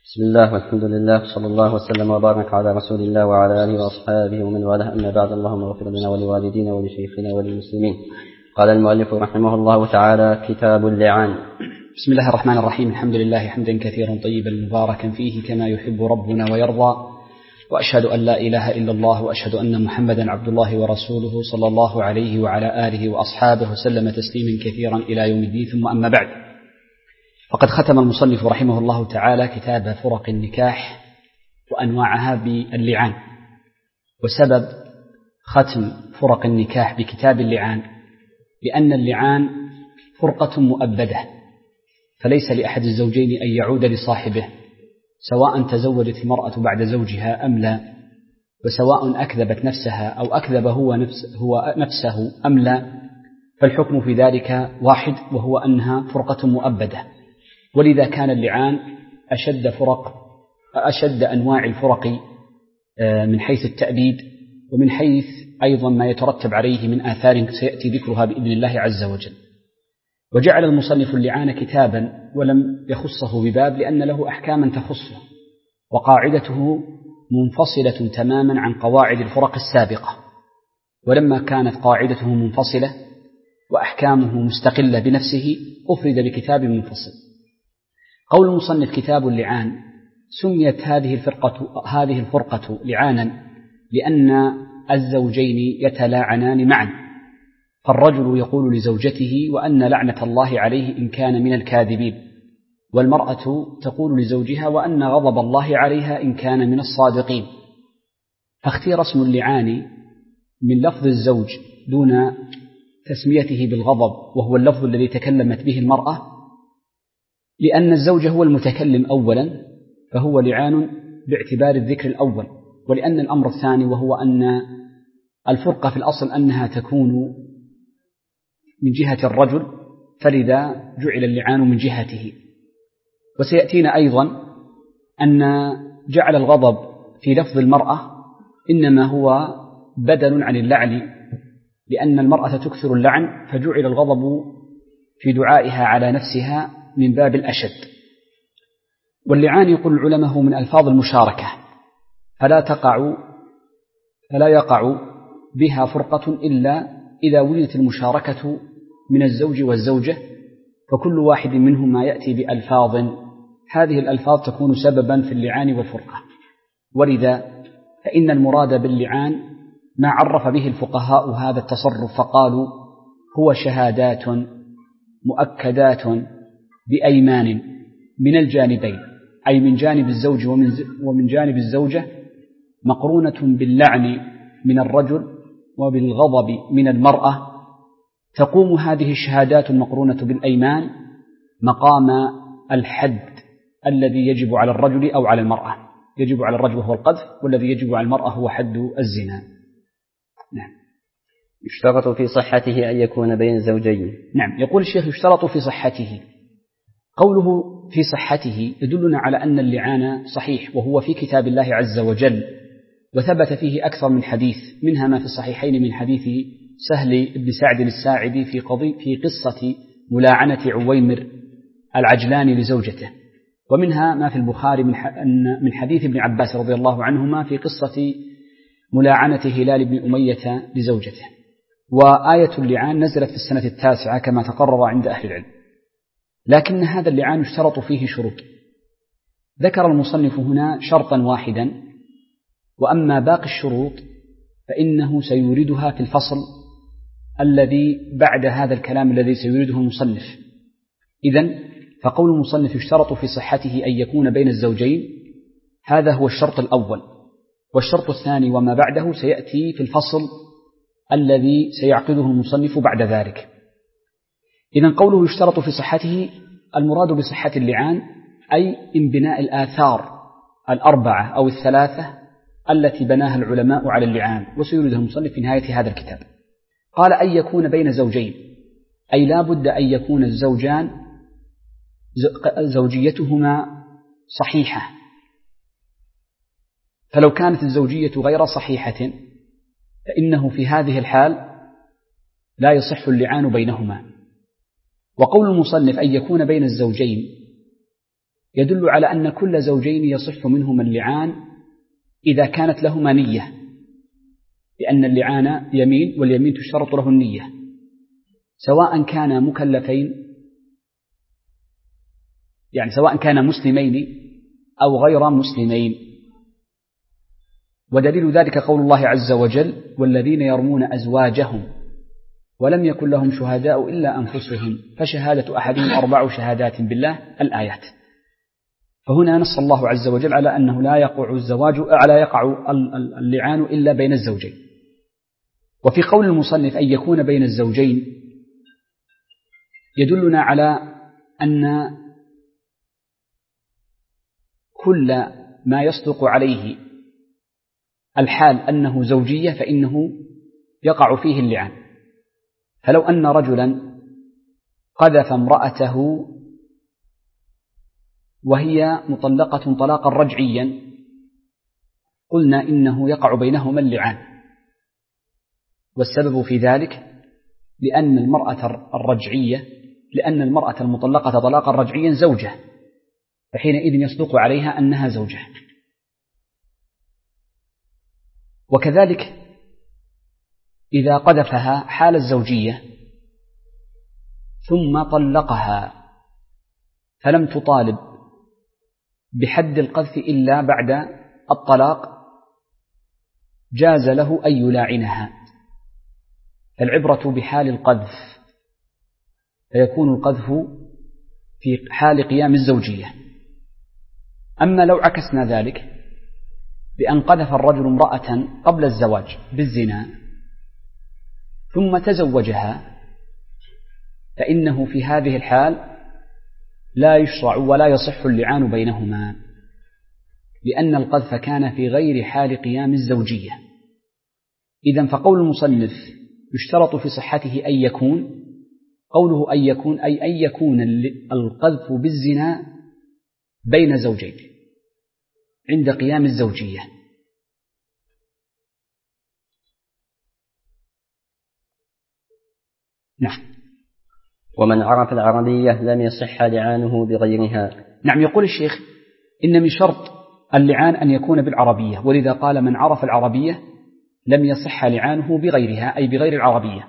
بسم الله والحمد لله صلى الله وسلم وبارك على رسول الله وعلى آله وأصحابه ومن والاه، أما بعد. اللهم اغفر لنا ولوالدينا ولشيخنا وللمسلمين. قال المؤلف رحمه الله تعالى: كتاب اللعان. بسم الله الرحمن الرحيم. الحمد لله حمدا كثيرا طيبا مباركا فيه كما يحب ربنا ويرضى، وأشهد أن لا إله إلا الله، وأشهد أن محمدا عبد الله ورسوله صلى الله عليه وعلى آله وأصحابه وسلم تسليما كثيرا إلى يوم الدين. ثم أما بعد، فقد ختم المصنف رحمه الله تعالى كتاب فرق النكاح وأنواعها باللعان. وسبب ختم فرق النكاح بكتاب اللعان لأن اللعان فرقة مؤبدة، فليس لأحد الزوجين أن يعود لصاحبه سواء تزوجت المرأة بعد زوجها أم لا، وسواء أكذبت نفسها أو أكذب هو نفسه أم لا، فالحكم في ذلك واحد، وهو أنها فرقة مؤبدة. ولذا كان اللعان أشد أنواع الفرق من حيث التأبيد، ومن حيث أيضا ما يترتب عليه من آثار سيأتي ذكرها بإذن الله عز وجل. وجعل المصنف اللعان كتابا ولم يخصه بباب لأن له أحكاما تخصه، وقاعدته منفصلة تماما عن قواعد الفرق السابقة. ولما كانت قاعدته منفصلة وأحكامه مستقلة بنفسه أفرد بكتاب منفصل. قول المصنف كتاب اللعان، سميت هذه الفرقة لعانا لأن الزوجين يتلاعنان معا، فالرجل يقول لزوجته وأن لعنة الله عليه إن كان من الكاذبين، والمرأة تقول لزوجها وأن غضب الله عليها إن كان من الصادقين. فاختير اسم اللعان من لفظ الزوج دون تسميته بالغضب، وهو اللفظ الذي تكلمت به المرأة، لأن الزوج هو المتكلم أولا فهو لعان باعتبار الذكر الأول، ولأن الأمر الثاني وهو أن الفرقة في الأصل أنها تكون من جهة الرجل، فلذا جعل اللعان من جهته. وسيأتينا أيضا أن جعل الغضب في لفظ المرأة إنما هو بدل عن اللعن، لأن المرأة تكثر اللعن، فجعل الغضب في دعائها على نفسها من باب الأشد. واللعان يقول العلماء من ألفاظ المشاركة، فلا يقع بها فرقة إلا إذا وجدت المشاركة من الزوج والزوجة، فكل واحد منهما يأتي بألفاظ، هذه الألفاظ تكون سببا في اللعان والفرقة. ولذا فإن المراد باللعان ما عرف به الفقهاء هذا التصرف، فقالوا هو شهادات مؤكدات بأيمان من الجانبين، أي من جانب الزوج ومن جانب الزوجة، مقرونة باللعن من الرجل وبالغضب من المرأة. تقوم هذه الشهادات المقرونة بالأيمان مقام الحد الذي يجب على الرجل أو على المرأة. يجب على الرجل هو القذف، والذي يجب على المرأة هو حد الزنا. نعم. يشترط في صحته أن يكون بين الزوجين. نعم، يقول الشيخ يشترط في صحته. قوله في صحته يدلنا على أن اللعان صحيح، وهو في كتاب الله عز وجل، وثبت فيه أكثر من حديث، منها ما في الصحيحين من حديث سهل بن سعد الساعدي في قصة ملاعنة عويمر العجلاني لزوجته، ومنها ما في البخاري من حديث ابن عباس رضي الله عنهما في قصة ملاعنة هلال بن أمية لزوجته. وآية اللعان نزلت في السنة 9 كما تقرر عند أهل العلم، لكن هذا اللعان يشترط فيه شروط. ذكر المصنف هنا شرطا واحدا، وأما باقي الشروط فإنه سيوردها في الفصل الذي بعد هذا الكلام الذي سيورده المصنف. إذن فقول المصنف يشترط في صحته أن يكون بين الزوجين، هذا هو الشرط الأول، والشرط الثاني وما بعده سيأتي في الفصل الذي سيعقده المصنف بعد ذلك. إذن قوله يشترط في صحته، المراد بصحة اللعان أي انبناء الآثار 4 أو 3 التي بناها العلماء على اللعان، وسيوردها المصنف في نهاية هذا الكتاب. قال أن يكون بين زوجين، أي لا بد أن يكون الزوجان زوجيتهما صحيحة، فلو كانت الزوجية غير صحيحة فإنه في هذه الحال لا يصح اللعان بينهما. وقول المصنف أن يكون بين الزوجين يدل على أن كل زوجين يصح منهما اللعان إذا كانت لهما نية، لأن اللعان يمين، واليمين تشترط له النية، سواء كان مكلفين، يعني سواء كان مسلمين أو غير مسلمين. ودليل ذلك قول الله عز وجل: والذين يرمون أزواجهم ولم يكن لهم شهداء إلا أنفسهم فشهادة أحدهم 4 شهادات بالله، الآيات. فهنا نص الله عز وجل على أنه لا يقع اللعان إلا بين الزوجين. وفي قول المصنف أن يكون بين الزوجين يدلنا على أن كل ما يصدق عليه الحال أنه زوجية فإنه يقع فيه اللعان. فلو أن رجلا قذف امرأته وهي مطلقة طلاقا رجعيا قلنا إنه يقع بينهما اللعان، والسبب في ذلك لأن المرأة المطلقة طلاقا رجعيا زوجة، فحينئذ يصدق عليها أنها زوجة. وكذلك إذا قذفها حال الزوجية ثم طلقها فلم تطالب بحد القذف إلا بعد الطلاق جاز له أن يلاعنها. فالعبرة بحال القذف، فيكون القذف في حال قيام الزوجية. أما لو عكسنا ذلك بأن قذف الرجل امرأة قبل الزواج بالزنا ثم تزوجها، فإنه في هذه الحال لا يشرع ولا يصح اللعان بينهما، لأن القذف كان في غير حال قيام الزوجية. إذن فقول المصنف يشترط في صحته أن يكون، قوله أن يكون أي أن يكون القذف بالزنا بين زوجين عند قيام الزوجية. نعم. ومن عرف العربية لم يصح لعانه بغيرها. نعم. يقول الشيخ إن من شرط اللعان أن يكون بالعربية، ولذا قال من عرف العربية لم يصح لعانه بغيرها، أي بغير العربية.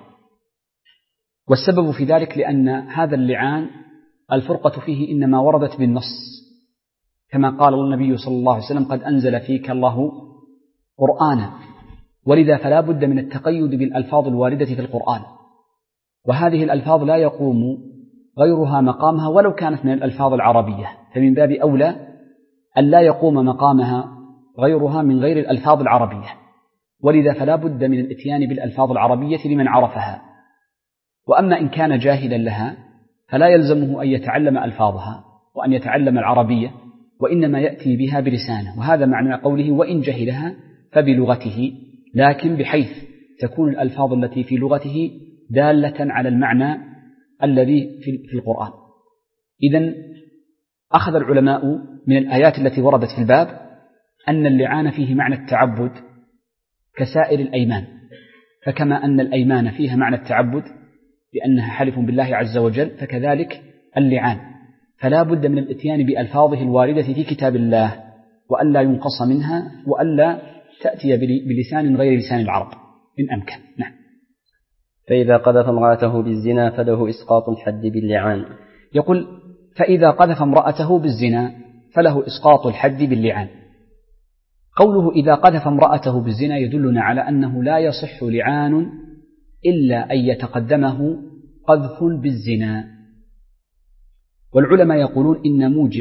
والسبب في ذلك لأن هذا اللعان الفرقة فيه إنما وردت بالنص، كما قال النبي صلى الله عليه وسلم: قد أنزل فيك الله قرآنا، ولذا فلا بد من التقيد بالألفاظ الواردة في القرآن، وهذه الألفاظ لا يقوم غيرها مقامها ولو كانت من الألفاظ العربية، فمن باب أولى أن لا يقوم مقامها غيرها من غير الألفاظ العربية، ولذا فلا بد من الإتيان بالألفاظ العربية لمن عرفها. وأما إن كان جاهلا لها فلا يلزمه أن يتعلم ألفاظها وأن يتعلم العربية، وإنما يأتي بها بلسانه، وهذا معنى قوله وإن جهلها فبلغته، لكن بحيث تكون الألفاظ التي في لغته دالة على المعنى الذي في القرآن. إذن أخذ العلماء من الآيات التي وردت في الباب أن اللعان فيه معنى التعبد كسائر الأيمان، فكما أن الأيمان فيها معنى التعبد لأنها حلف بالله عز وجل، فكذلك اللعان، فلا بد من الاتيان بألفاظه الواردة في كتاب الله وألا ينقص منها وألا تأتي بلسان غير لسان العرب إن أمكن. نعم. فإذا قذف امرأته بالزنا فله إسقاط الحد باللعان. يقول فإذا قذف امرأته بالزنا فله إسقاط الحد باللعان. قوله إذا قذف امرأته بالزنا يدلنا على أنه لا يصح لعان إلا أن يتقدمه قذف بالزنا. والعلماء يقولون إن موجب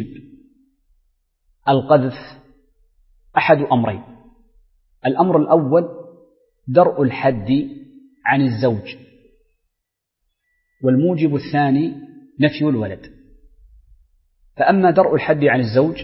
القذف أحد أمرين: الأمر الأول درء الحد عن الزوج، والموجب الثاني نفي الولد. فأما درء الحد عن الزوج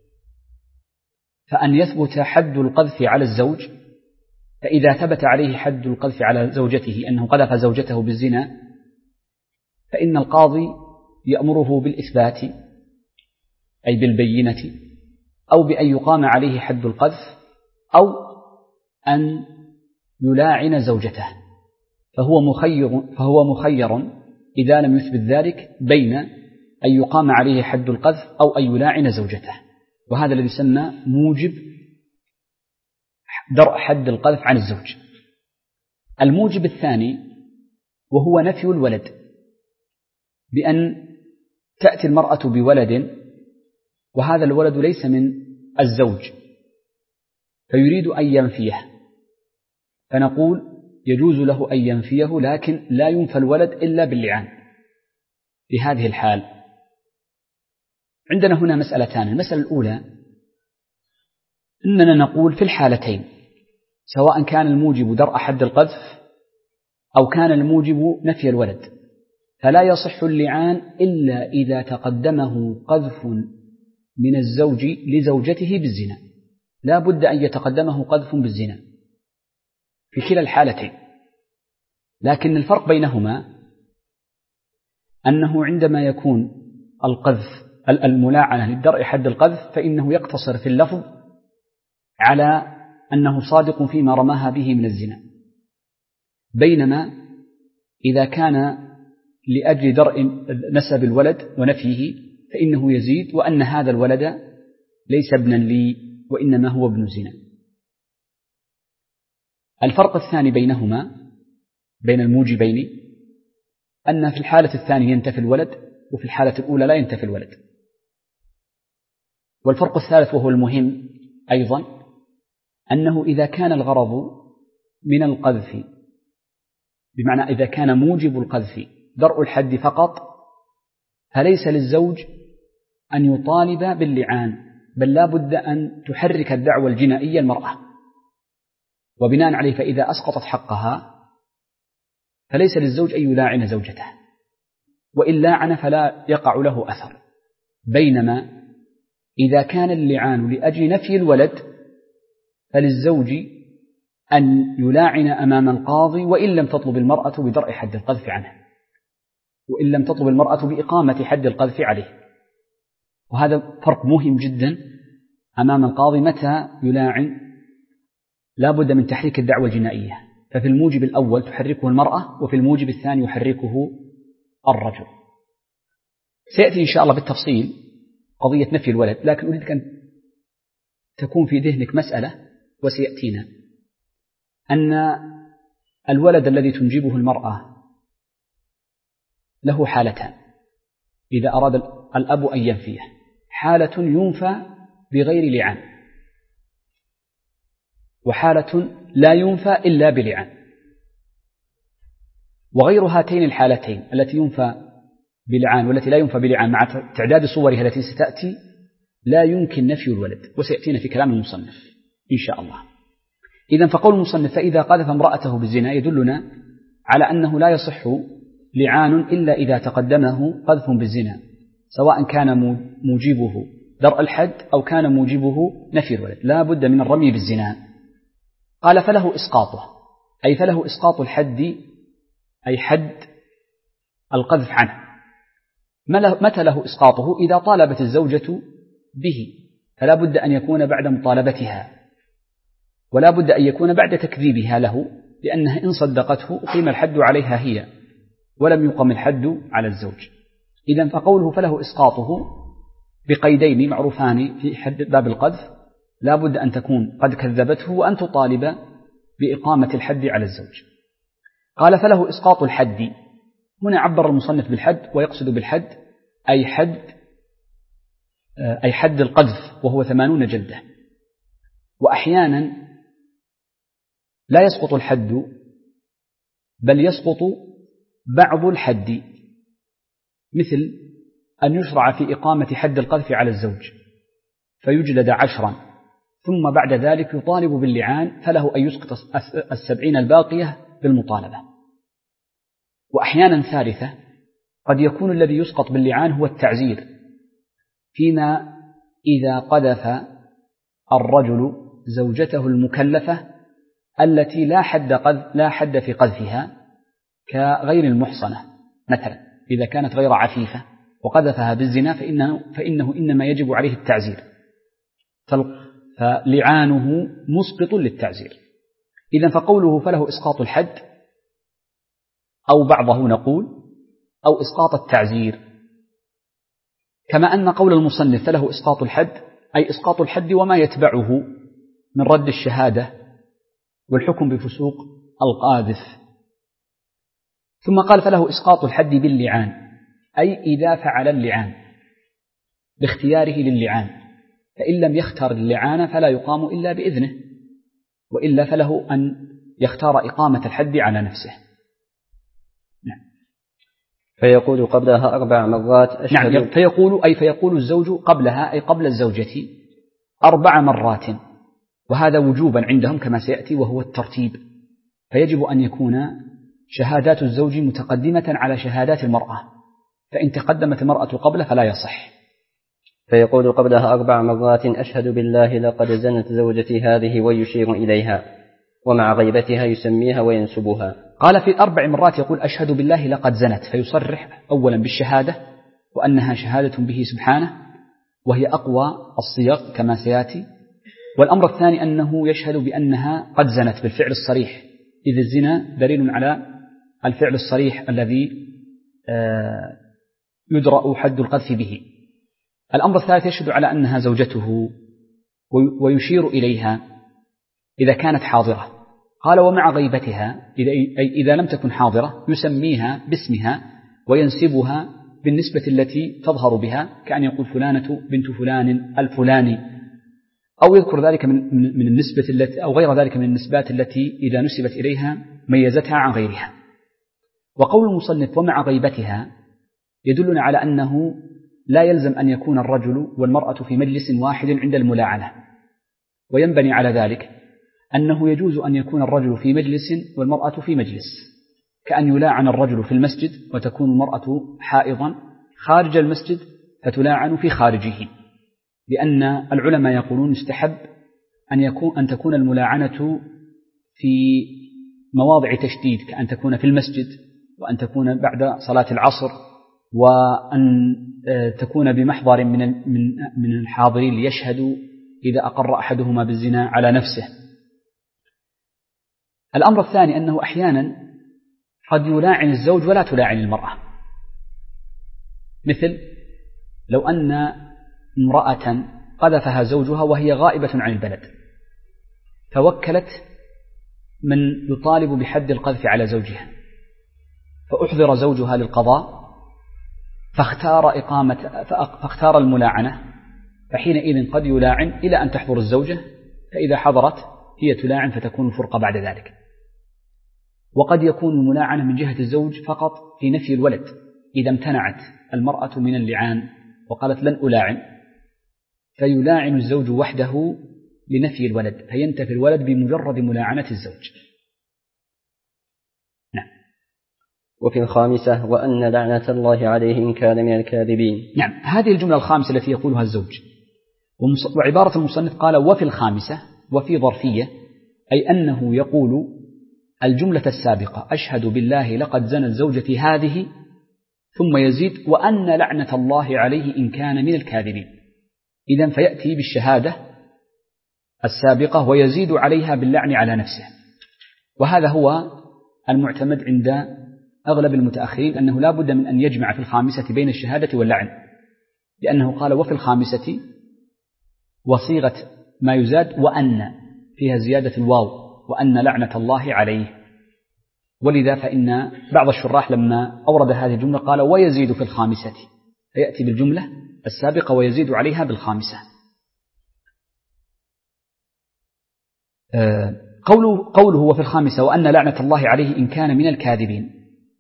فأن يثبت حد القذف على الزوج، فإذا ثبت عليه حد القذف على زوجته أنه قذف زوجته بالزنا فإن القاضي يأمره بالإثبات أي بالبينة، أو بأن يقام عليه حد القذف، أو أن يلاعن زوجته، فهو مخير إذا لم يثبت ذلك بين أن يقام عليه حد القذف أو أن يلاعن زوجته، وهذا الذي يسمى موجب درء حد القذف عن الزوج. الموجب الثاني وهو نفي الولد، بأن تأتي المرأة بولد وهذا الولد ليس من الزوج فيريد أن ينفيه، فنقول يجوز له أن ينفيه لكن لا ينفى الولد إلا باللعان. في هذه الحال عندنا هنا مسألتان. المسألة الأولى أننا نقول في الحالتين سواء كان الموجب درء حد القذف أو كان الموجب نفي الولد فلا يصح اللعان إلا إذا تقدمه قذف من الزوج لزوجته بالزنا، لا بد أن يتقدمه قذف بالزنا في كلا الحالتين. لكن الفرق بينهما أنه عندما يكون القذف الملاعنة للدرء حد القذف فإنه يقتصر في اللفظ على أنه صادق فيما رماها به من الزنا، بينما إذا كان لأجل درء نسب الولد ونفيه فإنه يزيد وأن هذا الولد ليس ابنا لي وإنما هو ابن زنا. الفرق الثاني بينهما بين الموجبين أن في الحالة الثانية ينتفي الولد وفي الحالة الأولى لا ينتفي الولد. والفرق الثالث وهو المهم أيضا أنه إذا كان الغرض من القذف بمعنى إذا كان موجب القذف درء الحد فقط فليس للزوج أن يطالب باللعان، بل لا بد أن تحرك الدعوة الجنائية المرأة، وبناء عليه فإذا أسقطت حقها فليس للزوج أن يلاعن زوجته، وإن لاعن فلا يقع له أثر. بينما إذا كان اللعان لأجل نفي الولد فللزوج أن يلاعن أمام القاضي وإن لم تطلب المرأة بدرء حد القذف عنه، وإن لم تطلب المرأة بإقامة حد القذف عليه. وهذا فرق مهم جدا أمام القاضي متى يلاعن، لا بد من تحريك الدعوة الجنائية، ففي الموجب الأول تحركه المرأة وفي الموجب الثاني يحركه الرجل. سيأتي إن شاء الله بالتفصيل قضية نفي الولد، لكن أريد أن تكون في ذهنك مسألة وسيأتينا أن الولد الذي تنجبه المرأة له حالتان إذا أراد الأب أن ينفيه: حالة ينفى بغير لعان، وحالة لا ينفى إلا بلعان. وغير هاتين الحالتين التي ينفى بلعان والتي لا ينفى بلعان مع تعداد صورها التي ستأتي لا يمكن نفي الولد، وسيأتينا في كلام المصنف إن شاء الله. إذن فقول المصنف فإذا قذف امرأته بالزنا يدلنا على أنه لا يصح لعان إلا إذا تقدمه قذف بالزنا، سواء كان موجبه درء الحد أو كان موجبه نفي الولد، لا بد من الرمي بالزنا. قال فله إسقاطه، أي فله إسقاط الحد، أي حد القذف عنه. متى له إسقاطه؟ إذا طالبت الزوجة به، فلا بد أن يكون بعد مطالبتها، ولا بد أن يكون بعد تكذيبها له، لأنها إن صدقته أقيم الحد عليها هي ولم يقم الحد على الزوج. إذن فقوله فله إسقاطه بقيدين معروفان في حد باب القذف: لا بد أن تكون قد كذبته وأن تطالب بإقامة الحد على الزوج. قال فله إسقاط الحد، هنا عبر المصنف بالحد ويقصد بالحد أي حد القذف وهو 80 جلدة. وأحيانا لا يسقط الحد بل يسقط بعض الحد، مثل أن يشرع في إقامة حد القذف على الزوج فيجلد 10 ثم بعد ذلك يطالب باللعان، فله أن يسقط 70 الباقية بالمطالبة. وأحيانا ثالثة قد يكون الذي يسقط باللعان هو التعزير، فيما إذا قذف الرجل زوجته المكلفة التي لا حد في قذفها كغير المحصنة مثلا، إذا كانت غير عفيفة وقذفها بالزنا فإنه إنما يجب عليه التعزير، فلعانه مسقط للتعزير. إذن فقوله فله إسقاط الحد أو بعضه نقول أو إسقاط التعزير، كما أن قول المصنف فله إسقاط الحد أي إسقاط الحد وما يتبعه من رد الشهادة والحكم بفسوق القاذف. ثم قال فله إسقاط الحد باللعان أي إذا فعل اللعان باختياره للعان، فإن لم يختار اللعان فلا يقام إلا بإذنه، وإلا فله أن يختار إقامة الحد على نفسه. نعم. فيقول قبلها 4 مرات أشهد. نعم، فيقول الزوج قبلها أي قبل الزوجة 4 مرات، وهذا وجوبا عندهم كما سيأتي وهو الترتيب، فيجب أن يكون شهادات الزوج متقدمة على شهادات المرأة، فإن تقدمت المرأة قبله فلا يصح. فيقول قبلها 4 مرات أشهد بالله لقد زنت زوجتي هذه ويشير إليها، ومع غيبتها يسميها وينسبها. قال في 4 مرات يقول أشهد بالله لقد زنت، فيصرح أولا بالشهادة وأنها شهادة به سبحانه وهي أقوى الصيغ كما سيأتي. والأمر الثاني أنه يشهد بأنها قد زنت بالفعل الصريح، إذ الزنا دليل على الفعل الصريح الذي يدرأ حد القذف به. الأمر الثالث يشهد على أنها زوجته ويشير إليها إذا كانت حاضرة. قال ومع غيبتها إذا لم تكن حاضرة يسميها باسمها وينسبها بالنسبة التي تظهر بها، كأن يقول فلانة بنت فلان الفلاني، أو يذكر ذلك من النسبة التي أو غير ذلك من النسبات التي إذا نسبت إليها ميزتها عن غيرها. وقول المصنف ومع غيبتها يدلنا على أنه لا يلزم أن يكون الرجل والمرأة في مجلس واحد عند الملاعنة، وينبني على ذلك أنه يجوز أن يكون الرجل في مجلس والمرأة في مجلس، كأن يلاعن الرجل في المسجد وتكون المرأة حائضا خارج المسجد فتلاعن في خارجه، لأن العلماء يقولون يستحب أن تكون الملاعنة في مواضع تشديد، كأن تكون في المسجد، وأن تكون بعد صلاة العصر، وأن تكون بمحضر من الحاضرين ليشهدوا إذا أقر أحدهما بالزنا على نفسه. الأمر الثاني أنه أحيانا قد يلاعن الزوج ولا تلاعن المرأة، مثل لو أن امرأة قذفها زوجها وهي غائبة عن البلد، فوكلت من يطالب بحد القذف على زوجها، فأحضر زوجها للقضاء فاختار الملاعنة، فحينئذ قد يلاعن إلى أن تحضر الزوجة، فإذا حضرت هي تلاعن فتكون الفرقة بعد ذلك. وقد يكون الملاعنة من جهة الزوج فقط في نفي الولد، إذا امتنعت المرأة من اللعان وقالت لن ألاعن، فيلاعن الزوج وحده لنفي الولد، فينتفي الولد بمجرد ملاعنة الزوج. نعم. وفي الخامسة وأن لعنة الله عليه إن كان من الكاذبين. نعم، هذه الجملة الخامسة التي يقولها الزوج. وعبارة المصنف قال وفي الخامسة وفي ظرفية، أي أنه يقول الجملة السابقة أشهد بالله لقد زنت زوجتي هذه، ثم يزيد وأن لعنة الله عليه إن كان من الكاذبين. إذن فيأتي بالشهادة السابقة ويزيد عليها باللعن على نفسه، وهذا هو المعتمد عند أغلب المتأخرين، أنه لا بد من أن يجمع في الخامسة بين الشهادة واللعن، لأنه قال وفي الخامسة وصيغة ما يزاد وأن فيها زيادة الواو وأن لعنة الله عليه. ولذا فإن بعض الشراح لما أورد هذه الجملة قال ويزيد في الخامسة، فيأتي بالجملة السابقة ويزيد عليها بالخامسة. قوله وفي الخامسة وأن لعنة الله عليه إن كان من الكاذبين،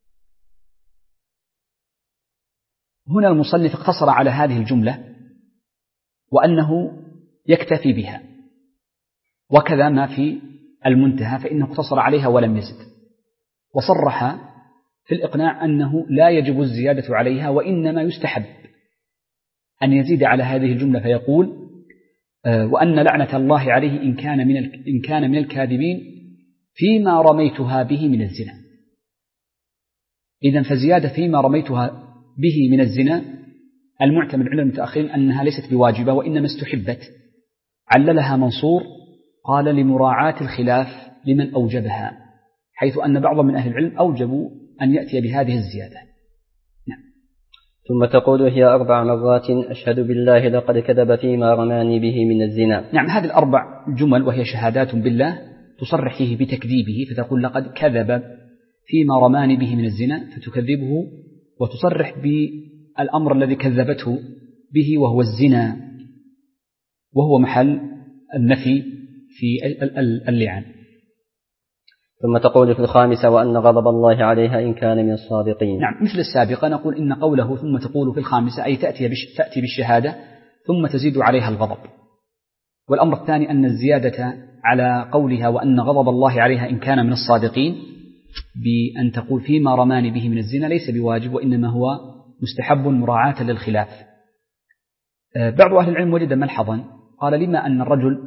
هنا المصنف اقتصر على هذه الجملة وأنه يكتفي بها، وكذا ما في المنتهى فإنه اقتصر عليها ولم يزد، وصرح في الإقناع أنه لا يجب الزيادة عليها، وإنما يستحب أن يزيد على هذه الجملة فيقول وأن لعنة الله عليه إن كان من الكاذبين فيما رميتها به من الزنا. إذن فزيادة فيما رميتها به من الزنا المعتمد عند المتأخرين أنها ليست بواجبة وإنما استحبت. عللها منصور قال لمراعاة الخلاف لمن أوجبها، حيث أن بعض من أهل العلم أوجبوا أن يأتي بهذه الزيادة. نعم. ثم تقول هي 4 مرات أشهد بالله لقد كذب فيما رماني به من الزنا. نعم، هذه ال4 جمل وهي شهادات بالله تصرح فيه بتكذيبه، فتقول لقد كذب فيما رماني به من الزنا، فتكذبه وتصرح بالأمر الذي كذبته به وهو الزنا، وهو محل النفي في اللعان. ثم تقول في 5 وأن غضب الله عليها إن كان من الصادقين. نعم، مثل السابقة نقول إن قوله ثم تقول في 5 أي تأتي بالشهادة ثم تزيد عليها الغضب. والأمر الثاني أن الزيادة على قولها وأن غضب الله عليها إن كان من الصادقين بأن تقول فيما رماني به من الزنا ليس بواجب، وإنما هو مستحب مراعاة للخلاف. بعض أهل العلم وجد ملحظا قال لما أن الرجل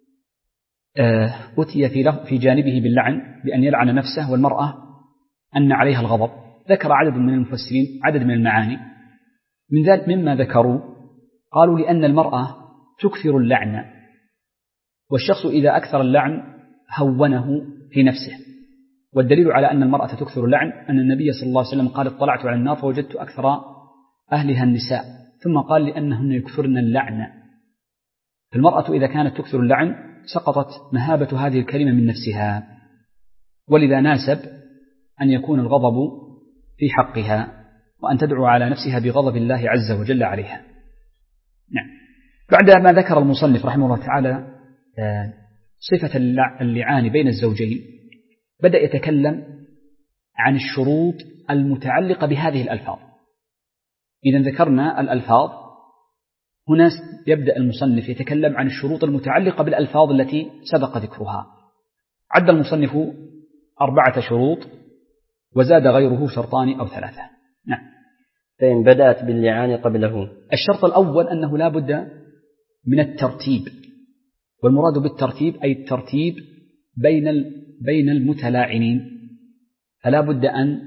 أتي في جانبه باللعن بأن يلعن نفسه والمرأة أن عليها الغضب. ذكر عدد من المفسرين عدد من المعاني، من ذلك مما ذكروا قالوا لأن المرأة تكثر اللعن، والشخص إذا أكثر اللعن هونه في نفسه. والدليل على أن المرأة تكثر اللعن أن النبي صلى الله عليه وسلم قال اطلعت على النار فوجدت أكثر أهلها النساء، ثم قال لأنهن يكثرن اللعن. فالمرأة إذا كانت تكثر اللعن سقطت مهابة هذه الكلمة من نفسها، ولذا ناسب أن يكون الغضب في حقها وأن تدعو على نفسها بغضب الله عز وجل عليها. نعم. بعد ما ذكر المصنف رحمه الله تعالى صفة اللعان بين الزوجين بدأ يتكلم عن الشروط المتعلقة بهذه الألفاظ. إذا ذكرنا الألفاظ، هنا يبدأ المصنف يتكلم عن الشروط المتعلقة بالألفاظ التي سبق ذكرها. عد المصنف 4 شروط وزاد غيره 2 أو 3. نعم. فإن بدأت باللعان قبله. الشرط الأول أنه لا بد من الترتيب، والمراد بالترتيب أي الترتيب بين المتلاعنين، فلا بد أن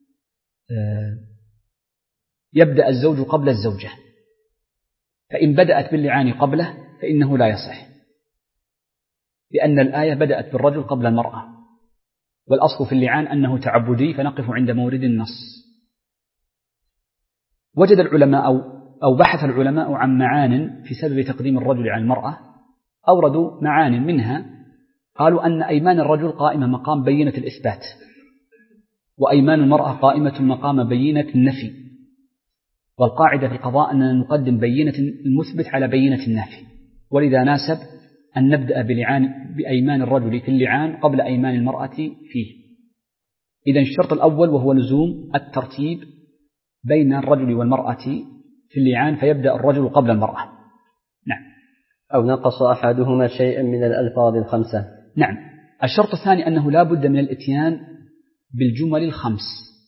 يبدأ الزوج قبل الزوجة، فإن بدأت باللعان قبله فإنه لا يصح، لأن الآية بدأت بالرجل قبل المرأة، والأصل في اللعان أنه تعبدي، فنقف عند مورد النص. وجد العلماء أو بحث العلماء عن معان في سبب تقديم الرجل عن المرأة، أوردوا معان منها قالوا أن أيمان الرجل قائمة مقام بينة الإثبات، وأيمان المرأة قائمة مقام بينة النفي، والقاعدة في القضاء أننا نقدم بينة المثبت على بينة النافي، ولذا ناسب أن نبدأ بأيمان الرجل في اللعان قبل أيمان المرأة فيه. إذن الشرط الأول وهو لزوم الترتيب بين الرجل والمرأة في اللعان، فيبدأ الرجل قبل المرأة. نعم. أو نقص أحدهما شيئا من الألفاظ 5. نعم. الشرط الثاني أنه لا بد من الإتيان بالجمل 5،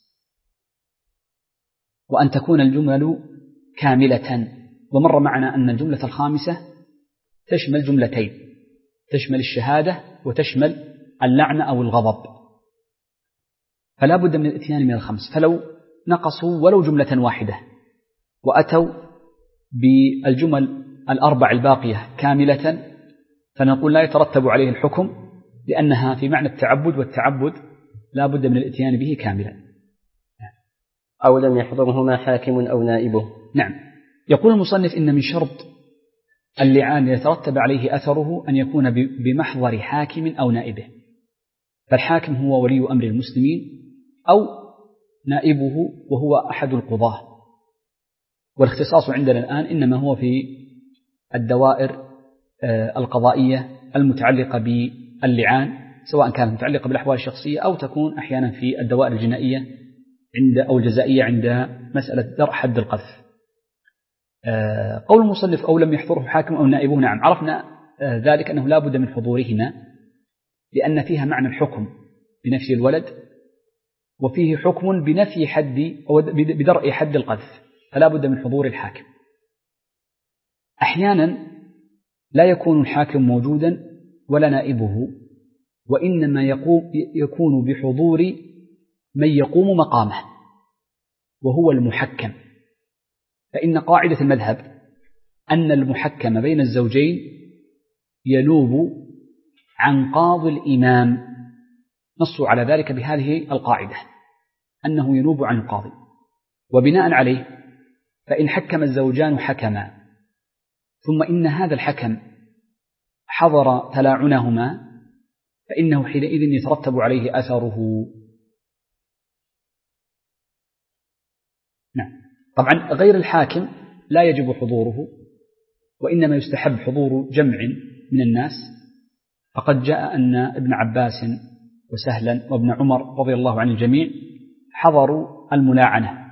وأن تكون الجمل كاملة. ومر معنا أن الجملة 5 تشمل جملتين، تشمل الشهادة وتشمل اللعنة أو الغضب، فلا بد من الإتيان من 5. فلو نقصوا ولو جملة واحدة وأتوا بالجمل 4 الباقية كاملة فنقول لا يترتب عليه الحكم، لأنها في معنى التعبد، والتعبد لا بد من الإتيان به كاملا. أو لم يحضرهما حاكم أو نائبه. نعم. يقول المصنف إن من شرط اللعان يترتب عليه أثره أن يكون بمحضر حاكم أو نائبه، فالحاكم هو ولي أمر المسلمين أو نائبه وهو أحد القضاة، والاختصاص عندنا الآن إنما هو في الدوائر القضائية المتعلقة باللعان، سواء كانت متعلقة بالأحوال الشخصية أو تكون أحيانا في الدوائر الجنائية أو الجزائية عند مسألة درء حد القذف. قول المصنف أو لم يحضره حاكم أو نائبه، نعم، عرفنا ذلك أنه لا بد من حضورهما، لأن فيها معنى الحكم بنفي الولد، وفيه حكم بنفي حد أو بدرء حد القذف، فلا بد من حضور الحاكم. أحيانا لا يكون الحاكم موجودا ولا نائبه، وإنما يكون بحضور من يقوم مقامه وهو المحكم، فإن قاعدة المذهب أن المحكم بين الزوجين ينوب عن قاضي الإمام، نصوا على ذلك بهذه القاعدة أنه ينوب عن القاضي، وبناء عليه فإن حكم الزوجان حكما ثم إن هذا الحكم حضر تلاعنهما فإنه حينئذ يترتب عليه أثره. نعم. طبعا غير الحاكم لا يجب حضوره، وإنما يستحب حضور جمع من الناس، فقد جاء أن ابن عباس وسهلا وابن عمر رضي الله عن الجميع حضروا الملاعنة.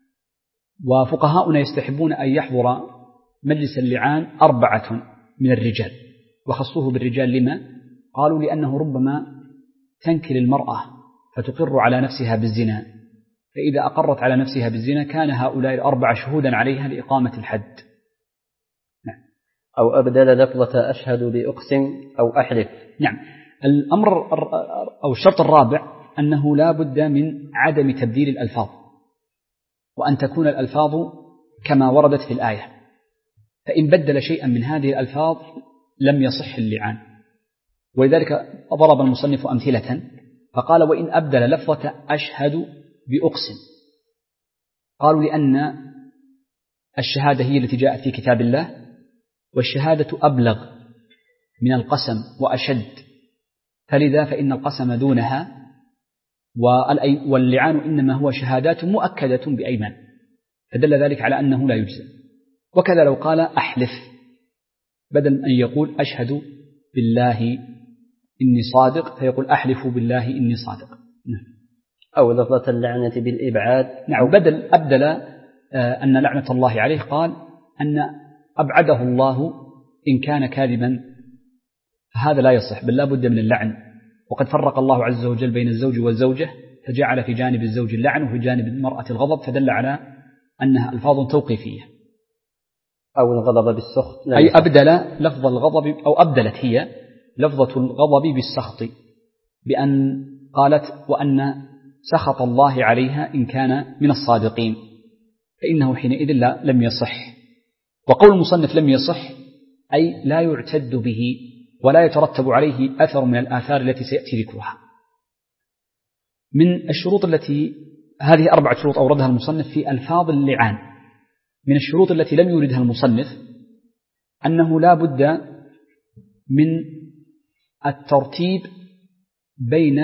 وفقهاؤنا يستحبون أن يحضر مجلس اللعان 4 من الرجال، وخصوه بالرجال لما؟ قالوا لأنه ربما تنكل المرأة فتقر على نفسها بالزنا، فإذا أقرت على نفسها بالزنا كان هؤلاء 4 شهودا عليها لإقامة الحد. نعم. أو أبدل لفظة أشهد بأقسم أو أحلف. نعم. الأمر أو الشرط الرابع أنه لا بد من عدم تبديل الألفاظ، وأن تكون الألفاظ كما وردت في الآية، فإن بدل شيئا من هذه الألفاظ لم يصح اللعان. ولذلك ضرب المصنف أمثلة فقال وإن أبدل لفظة أشهد بأقسم، قالوا لأن الشهادة هي التي جاءت في كتاب الله، والشهادة أبلغ من القسم وأشد، فلذا فإن القسم دونها، واللعان إنما هو شهادات مؤكدة بأيمان، فدل ذلك على أنه لا يجزم. وكذا لو قال أحلف بدل أن يقول أشهد بالله إني صادق فيقول أحلف بالله إني صادق. أو لفظة اللعنة بالإبعاد. نعم. بدل أبدل أن لعنة الله عليه قال أن أبعده الله إن كان كاذبا، فهذا لا يصح، بل لا بد من اللعن. وقد فرق الله عز وجل بين الزوج والزوجة، فجعل في جانب الزوج اللعن وفي جانب المرأة الغضب، فدل على أنها ألفاظ توقيفية. أو الغضب بالسخط، أي أبدل لفظ الغضب، أو أبدلت هي لفظة الغضب بالسخط، بأن قالت وأن سخط الله عليها إن كان من الصادقين، فإنه حينئذ لم يصح. وقول المصنف لم يصح أي لا يعتد به ولا يترتب عليه أثر من الآثار التي سيأتي ذكرها. من الشروط التي هذه 4 شروط أوردها المصنف في ألفاظ اللعان. من الشروط التي لم يوردها المصنف أنه لا بد من الترتيب بين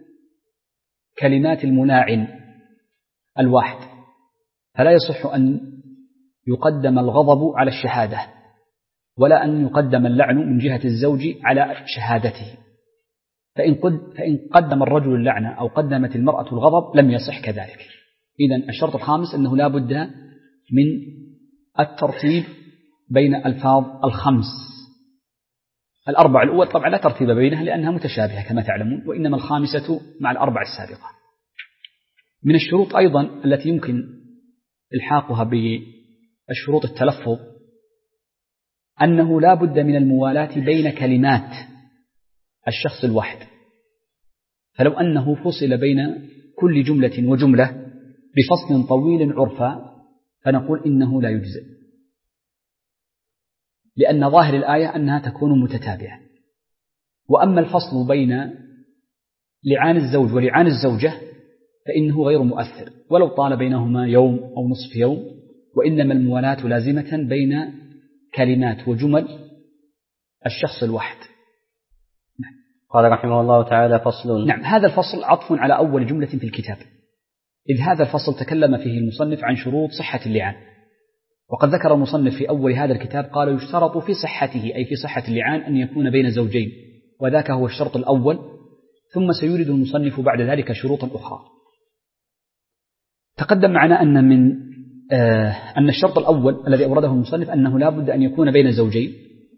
كلمات الملاعن الواحد، فلا يصح أن يقدم الغضب على الشهادة، ولا أن يقدم اللعن من جهة الزوج على شهادته، فإن قدم الرجل اللعن أو قدمت المرأة الغضب لم يصح كذلك. إذن الشرط الخامس أنه لا بد من الترتيب بين الألفاظ ال5. ال4 الأول طبعا لا ترتيب بينها لأنها متشابهة كما تعلمون، وإنما الخامسة مع ال4 السابقة. من الشروط أيضا التي يمكن إلحاقها بالشروط التلفظ أنه لا بد من الموالاة بين كلمات الشخص الواحد، فلو أنه فصل بين كل جملة وجملة بفصل طويل عرفا فنقول إنه لا يجزئ، لأن ظاهر الآية أنها تكون متتابعة. وأما الفصل بين لعان الزوج ولعان الزوجة فإنه غير مؤثر ولو طال بينهما يوم أو نصف يوم، وإنما الموالاة لازمة بين كلمات وجمل الشخص الواحد. قال رحمه الله تعالى فصل. نعم. هذا الفصل عطف على أول جملة في الكتاب، إذ هذا الفصل تكلم فيه المصنف عن شروط صحة اللعان، وقد ذكر المصنف في أول هذا الكتاب قال يشترط في صحته أي في صحة اللعان أن يكون بين زوجين، وذاك هو الشرط الأول، ثم سيورد المصنف بعد ذلك شروطا أخرى. تقدم معنا أن الشرط الأول الذي أورده المصنف أنه لا بد أن يكون بين زوجين.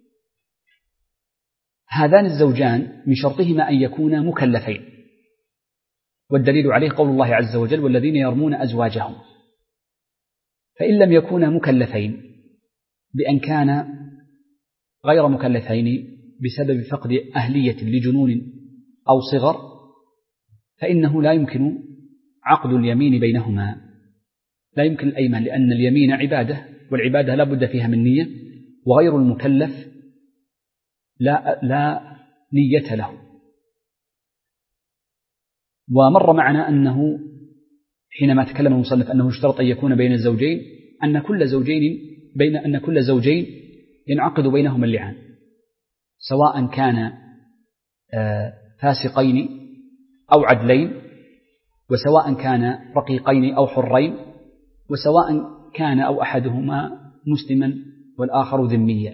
هذان الزوجان من شرطهما أن يكونا مكلفين، والدليل عليه قول الله عز وجل والذين يرمون أزواجهم، فإن لم يكونا مكلفين بأن كان غير مكلفين بسبب فقد أهلية لجنون أو صغر فإنه لا يمكن عقد اليمين بينهما، لا يمكن الأيمان، لأن اليمين عبادة، والعبادة لا بد فيها من نية، وغير المكلف لا نية له. ومر معنا أنه حينما تكلم المصنف أنه اشترط أن يكون بين الزوجين أن كل زوجين ينعقد بينهما اللعان، سواء كان فاسقين أو عدلين، وسواء كان رقيقين أو حرين، وسواء كان أو أحدهما مسلما والآخر ذميا،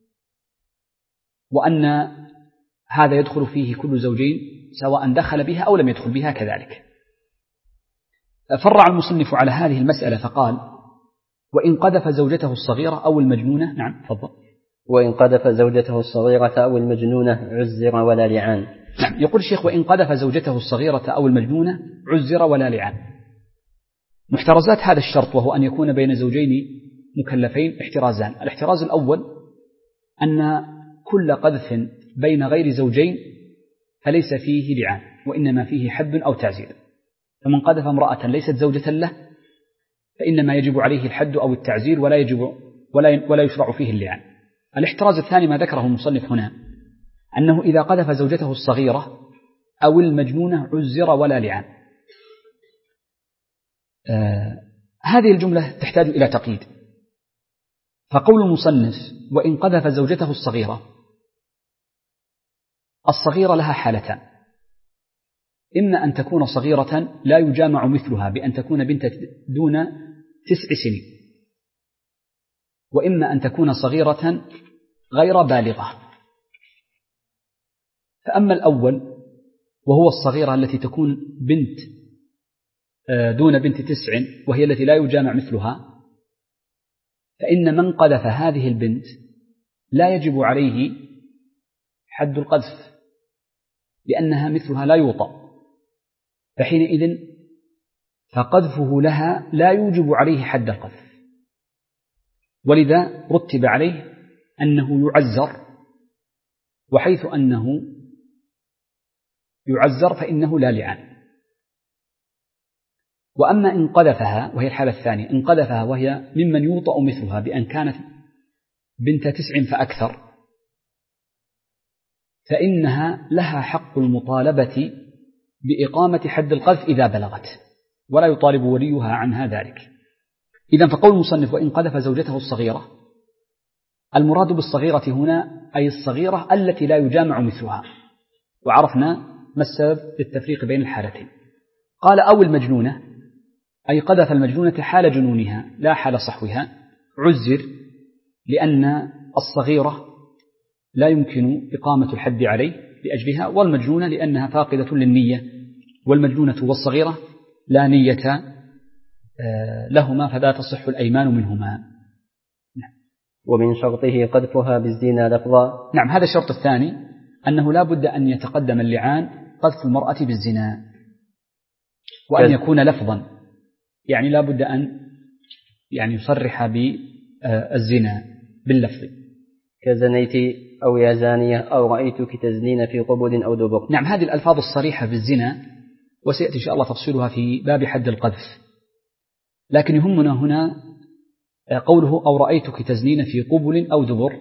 وأن هذا يدخل فيه كل زوجين سواء دخل بها أو لم يدخل بها كذلك. فرع المصنف على هذه المسألة فقال: وإن قذف زوجته الصغيرة أو المجنونة. نعم تفضل. وإن قذف زوجته الصغيرة أو المجنونة عزر ولا لعان. نعم، يقول الشيخ: وإن قذف زوجته الصغيرة أو المجنونة عزر ولا لعان. محترزات هذا الشرط، وهو أن يكون بين زوجين مكلفين، احترازان. الاحتراز الأول أن كل قذف بين غير زوجين فليس فيه لعان، وإنما فيه حد أو تعزير. فمن قذف امرأة ليست زوجة له فإنما يجب عليه الحد أو التعزير، ولا يشرع فيه اللعان. الاحتراز الثاني ما ذكره المصنف هنا، أنه إذا قذف زوجته الصغيرة أو المجنونة عزر ولا لعان. هذه الجملة تحتاج إلى تقييد. فقول المصنف: وإن قذف زوجته الصغيرة لها حالتان: إما أن تكون صغيرة لا يجامع مثلها بأن تكون بنت دون 9 سنين، وإما أن تكون صغيرة غير بالغة. فأما الأول وهو الصغيرة التي تكون بنت دون بنت 9 وهي التي لا يجامع مثلها، فإن من قذف هذه البنت لا يجب عليه حد القذف، لأنها مثلها لا يوطأ، فحينئذ فقذفه لها لا يوجب عليه حد القذف، ولذا رتب عليه أنه يعزر، وحيث أنه يعزر فإنه لا لعان. وأما إن قذفها، وهي الحالة الثانية، إن قذفها وهي ممن يوطأ مثلها بأن كانت بنت 9 فأكثر، فإنها لها حق المطالبة بإقامة حد القذف إذا بلغت، ولا يطالب وليها عنها ذلك. إذن فقول المصنف: وإن قذف زوجته الصغيرة، المراد بالصغيرة هنا أي الصغيرة التي لا يجامع مثلها، وعرفنا ما السبب للتفريق بين الحالتين. قال: أو المجنونة، أي قذف المجنونة حال جنونها لا حال صحوها، عزر، لأن الصغيرة لا يمكن إقامة الحد عليه لأجلها، والمجنونة لأنها فاقدة للنية، والمجنونة والصغيرة لا نية لهما، فلا تصح الأيمان منهما. ومن شرطه قذفها بالزنا لفظا. نعم، هذا الشرط الثاني، أنه لا بد أن يتقدم اللعان قذف المرأة بالزنا، وأن يكون لفظا، يعني لا بد أن يصرح بالزنا باللفظ، كزنيت أو يا زانية أو رأيتك تزنين في قبل أو دبر. نعم، هذه الألفاظ الصريحة بالزنا وسيأتي إن شاء الله تفصيلها في باب حد القذف، لكن يهمنا هنا قوله أو رأيتك تزنين في قبل أو دبر،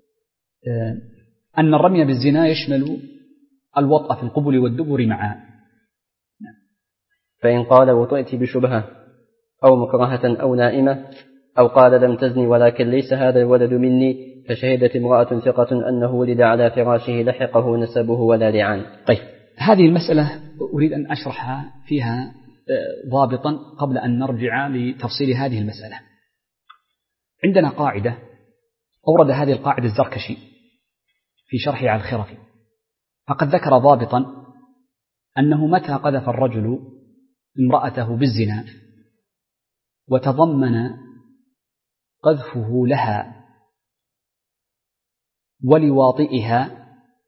أن الرمي بالزنا يشمل الوطأ في القبل والدبر معا. فإن قال وطئت بشبهة أو مكرهة أو نائمة، أو قال لم تزني ولكن ليس هذا الولد مني، فشهدت امرأة ثقة أنه ولد على فراشه لحقه نسبه ولا لعان. طيب، هذه المسألة أريد أن أشرحها فيها ضابطا قبل أن نرجع لتفصيل هذه المسألة. عندنا قاعدة أورد هذه القاعدة الزركشي في شرحه على الخرقي، فقد ذكر ضابطا أنه متى قذف الرجل امرأته بالزنا وتضمن قذفه لها ولواطئها،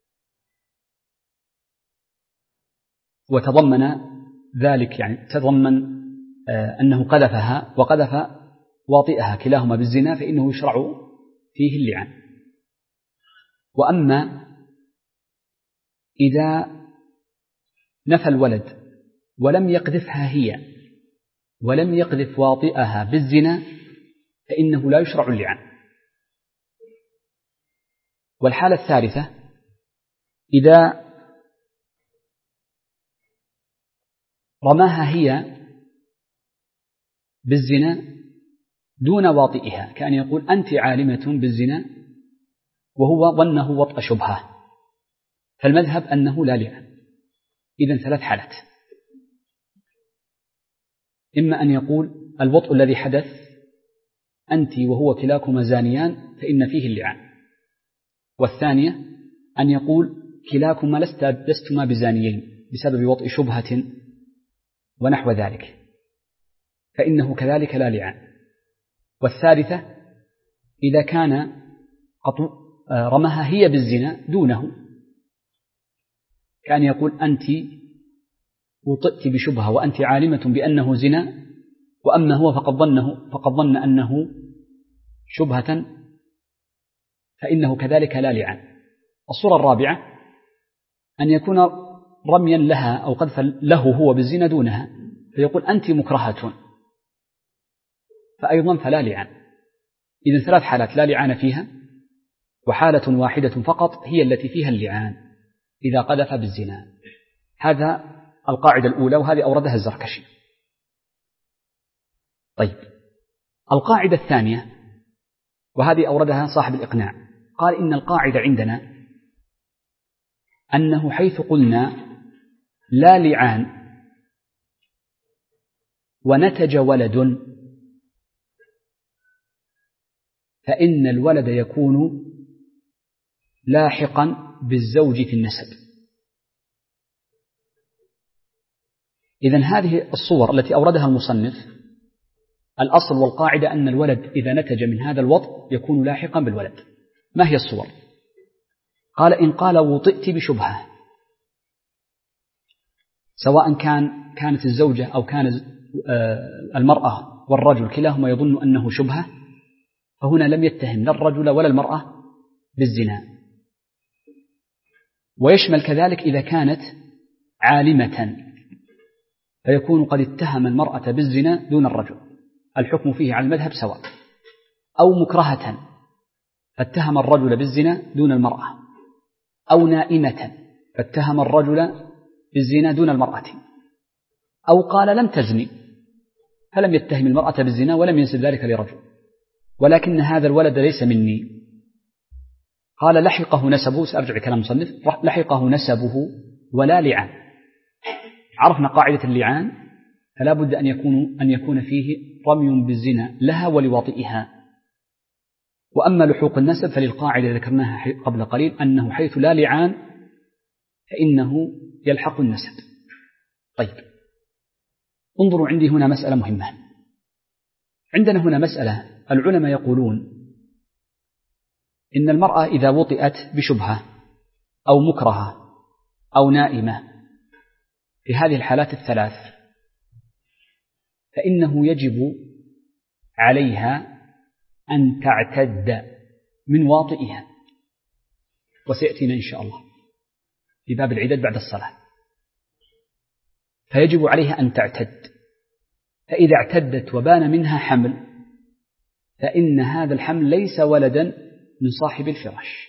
وتضمن ذلك تضمن أنه قذفها وقذف واطئها كلاهما بالزنا، فإنه يشرع فيه اللعان. وأما إذا نفى الولد ولم يقذفها هي ولم يقذف واطئها بالزنا، فإنه لا يشرع اللعان. والحالة الثالثة إذا رماها هي بالزنا دون واطئها، كأن يقول أنت عالمة بالزنا وهو ظنه وطأ شبهة، فالمذهب أنه لا لعان. إذن 3 حالات: إما أن يقول الوطء الذي حدث أنت وهو كلاكما زانيان فإن فيه اللعان، والثانية أن يقول كلاكما لستما بزانيين بسبب وطء شبهة ونحو ذلك فإنه كذلك لا لعان، والثالثة إذا كان قد رمها هي بالزنا دونه، كأن يقول أنت وطئت بشبهة وأنت عالمة بأنه زنا، وأما هو فقد ظن أنه شبهة فإنه كذلك لا لعان. الصورة الرابعة أن يكون رميا لها أو قذفا له هو بالزنا دونها، فيقول أنت مكرهة فأيضا فلا لعان. إذن 3 حالات لا لعان فيها، وحالة واحدة فقط هي التي فيها اللعان إذا قذف بالزنا. هذا القاعدة الأولى، وهذه أوردها الزركشي. طيب، القاعدة الثانية وهذه أوردها صاحب الإقناع، قال إن القاعدة عندنا أنه حيث قلنا لا لعان ونتج ولد فإن الولد يكون لاحقا بالزوج في النسب. إذن هذه الصور التي أوردها المصنف الأصل والقاعدة أن الولد إذا نتج من هذا الوطء يكون لاحقا بالولد. ما هي الصور؟ قال إن قال وطئت بشبهة، سواء كانت الزوجة أو كان المرأة والرجل كلاهما يظن أنه شبهة، فهنا لم يتهم لا الرجل ولا المرأة بالزنا. ويشمل كذلك إذا كانت عالمة، فيكون قد اتهم المرأة بالزنا دون الرجل، الحكم فيه على المذهب سواء، أو مكرهة فاتهم الرجل بالزنا دون المرأة، أو نائمة فاتهم الرجل بالزنا دون المرأة، أو قال لم تزني فلم يتهم المرأة بالزنا ولم ينسب ذلك لرجل، ولكن هذا الولد ليس مني. قال لحقه نسبه، سأرجع كلام المصنف، لحقه نسبه ولا لعان. عرفنا قاعدة اللعان، فلا بد أن يكون فيه رمي بالزنا لها ولواطئها. وأما لحوق النسب فللقاعدة ذكرناها قبل قليل أنه حيث لا لعان فإنه يلحق النسب. طيب، انظروا عندي هنا مسألة مهمة. عندنا هنا مسألة العلماء يقولون إن المرأة إذا وطئت بشبهة أو مكرهة أو نائمة في هذه الحالات ال3 فإنه يجب عليها أن تعتد من واطئها، وسيأتينا إن شاء الله في باب العدد بعد الصلاة. فيجب عليها أن تعتد، فإذا اعتدت وبان منها حمل فإن هذا الحمل ليس ولدا من صاحب الفراش.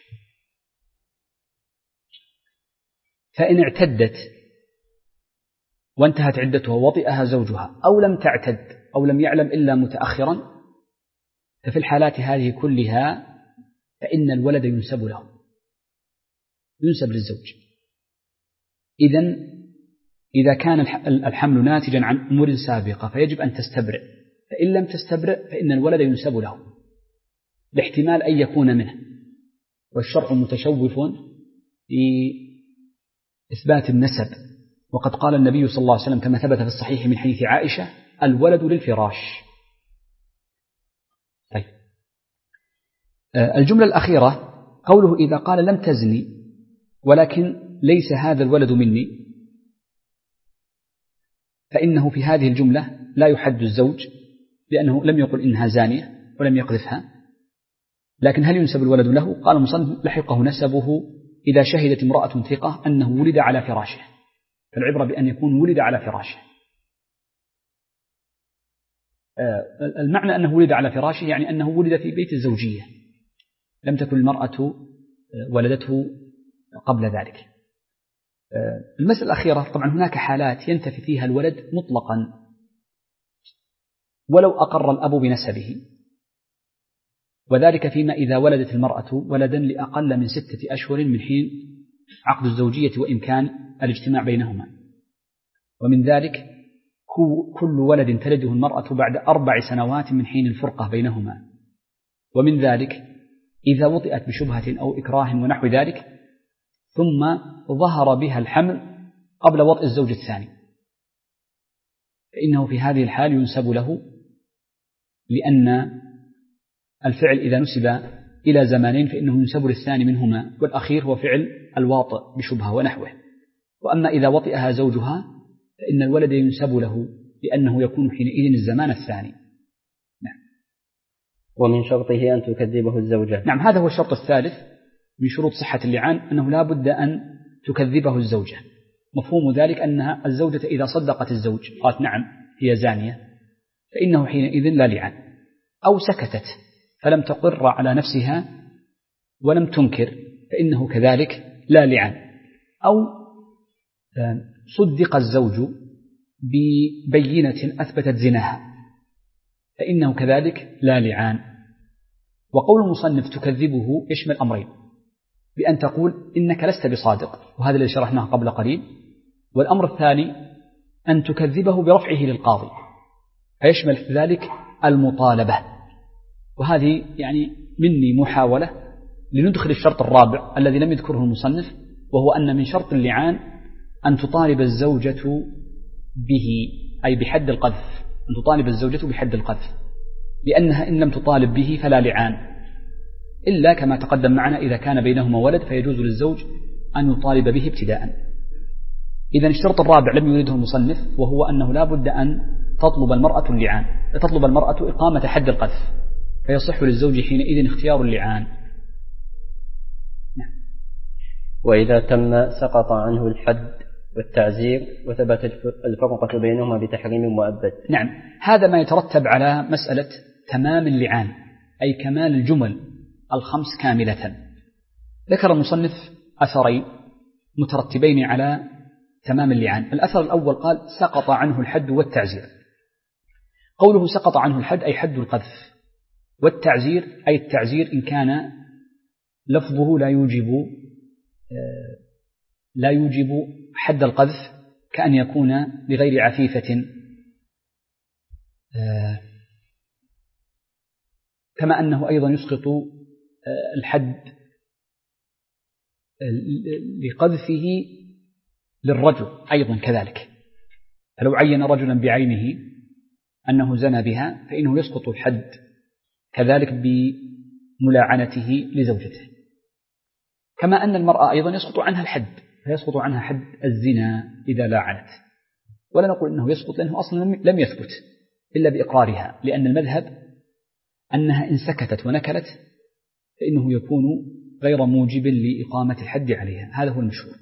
فإن اعتدت وانتهت عدتها ووطئها زوجها، أو لم تعتد أو لم يعلم إلا متأخرا، ففي الحالات هذه كلها فإن الولد ينسب له، ينسب للزوج. إذا كان الحمل ناتجا عن أمور سابقة فيجب أن تستبرئ، فإن لم تستبرئ فإن الولد ينسب له لاحتمال أن يكون منه، والشرع متشوف في إثبات النسب. وقد قال النبي صلى الله عليه وسلم كما ثبت في الصحيح من حديث عائشة: الولد للفراش. طيب، الجملة الأخيرة قوله إذا قال لم تزني ولكن ليس هذا الولد مني، فإنه في هذه الجملة لا يحد الزوج، لأنه لم يقل إنها زانية ولم يقذفها. لكن هل ينسب الولد له؟ قال المصنف: لحقه نسبه إذا شهدت امرأة ثقة أنه ولد على فراشه، فالعبرة بأن يكون ولد على فراشه. المعنى أنه ولد على فراشه يعني أنه ولد في بيت الزوجية، لم تكن المرأة ولدته قبل ذلك. المسألة الأخيرة، طبعا هناك حالات ينتفي فيها الولد مطلقا ولو أقر الأب بنسبه، وذلك فيما إذا ولدت المرأة ولدا لأقل من 6 أشهر من حين عقد الزوجية وإمكان الاجتماع بينهما. ومن ذلك كل ولد تلده المرأة بعد 4 سنوات من حين الفرقة بينهما. ومن ذلك إذا وطئت بشبهة أو إكراه ونحو ذلك ثم ظهر بها الحمل قبل وطئ الزوج الثاني، فإنه في هذه الحال ينسب له، لأن الفعل إذا نسب إلى زمانين فإنه ينسب للثاني منهما، والأخير هو فعل الواطئ بشبهة ونحوه. وأما إذا وطئها زوجها فإن الولد ينسب له لأنه يكون حينئذ الزمان الثاني. نعم. ومن شرطه أن تكذبه الزوجة. نعم، هذا هو الشرط الثالث من شروط صحة اللعان، أنه لا بد أن تكذبه الزوجة. مفهوم ذلك أنها الزوجة إذا صدقت الزوج قالت نعم هي زانية فإنه حينئذ لا لعان، أو سكتت فلم تقر على نفسها ولم تنكر فإنه كذلك لا لعان، أو صدق الزوج ببينة أثبتت زناها فإنه كذلك لا لعان. وقول المصنف تكذبه يشمل أمرين، بأن تقول إنك لست بصادق، وهذا الذي شرحناه قبل قليل. والأمر الثاني أن تكذبه برفعه للقاضي، فيشمل ذلك المطالبة. وهذه يعني مني محاولة لندخل الشرط الرابع الذي لم يذكره المصنف، وهو أن من شرط اللعان أن تطالب الزوجة به، أي بحد القذف، أن تطالب الزوجة بحد القذف، لأنها إن لم تطالب به فلا لعان، إلا كما تقدم معنا إذا كان بينهما ولد فيجوز للزوج أن يطالب به ابتداء. إذن الشرط الرابع لم يريده المصنف، وهو أنه لا بد أن تطلب المرأة اللعان، تطلب المرأة إقامة حد القذف، فيصح للزوج حينئذ اختيار اللعان. نعم. وإذا تم سقط عنه الحد والتعزير وثبت الفرقة بينهما بتحريم مؤبد. نعم، هذا ما يترتب على مسألة تمام اللعان، أي كمال الجمل 5 كاملة. ذكر المصنف أثرين مترتبين على تمام اللعان. الأثر الأول قال سقط عنه الحد والتعزير. قوله سقط عنه الحد أي حد القذف، والتعزير أي التعزير إن كان لفظه لا يوجب حد القذف، كأن يكون لغير عفيفة، كما أنه أيضا يسقط الحد لقذفه للرجل أيضا كذلك. فلو عين رجلا بعينه أنه زنى بها فإنه يسقط الحد كذلك بملاعنته لزوجته. كما أن المرأة أيضا يسقط عنها الحد، فيسقط عنها حد الزنا إذا لاعنت. ولا نقول أنه يسقط لأنه أصلا لم يثبت إلا بإقرارها، لأن المذهب أنها إن سكتت ونكلت فإنه يكون غير موجب لإقامة الحد عليها، هذا هو المشهور.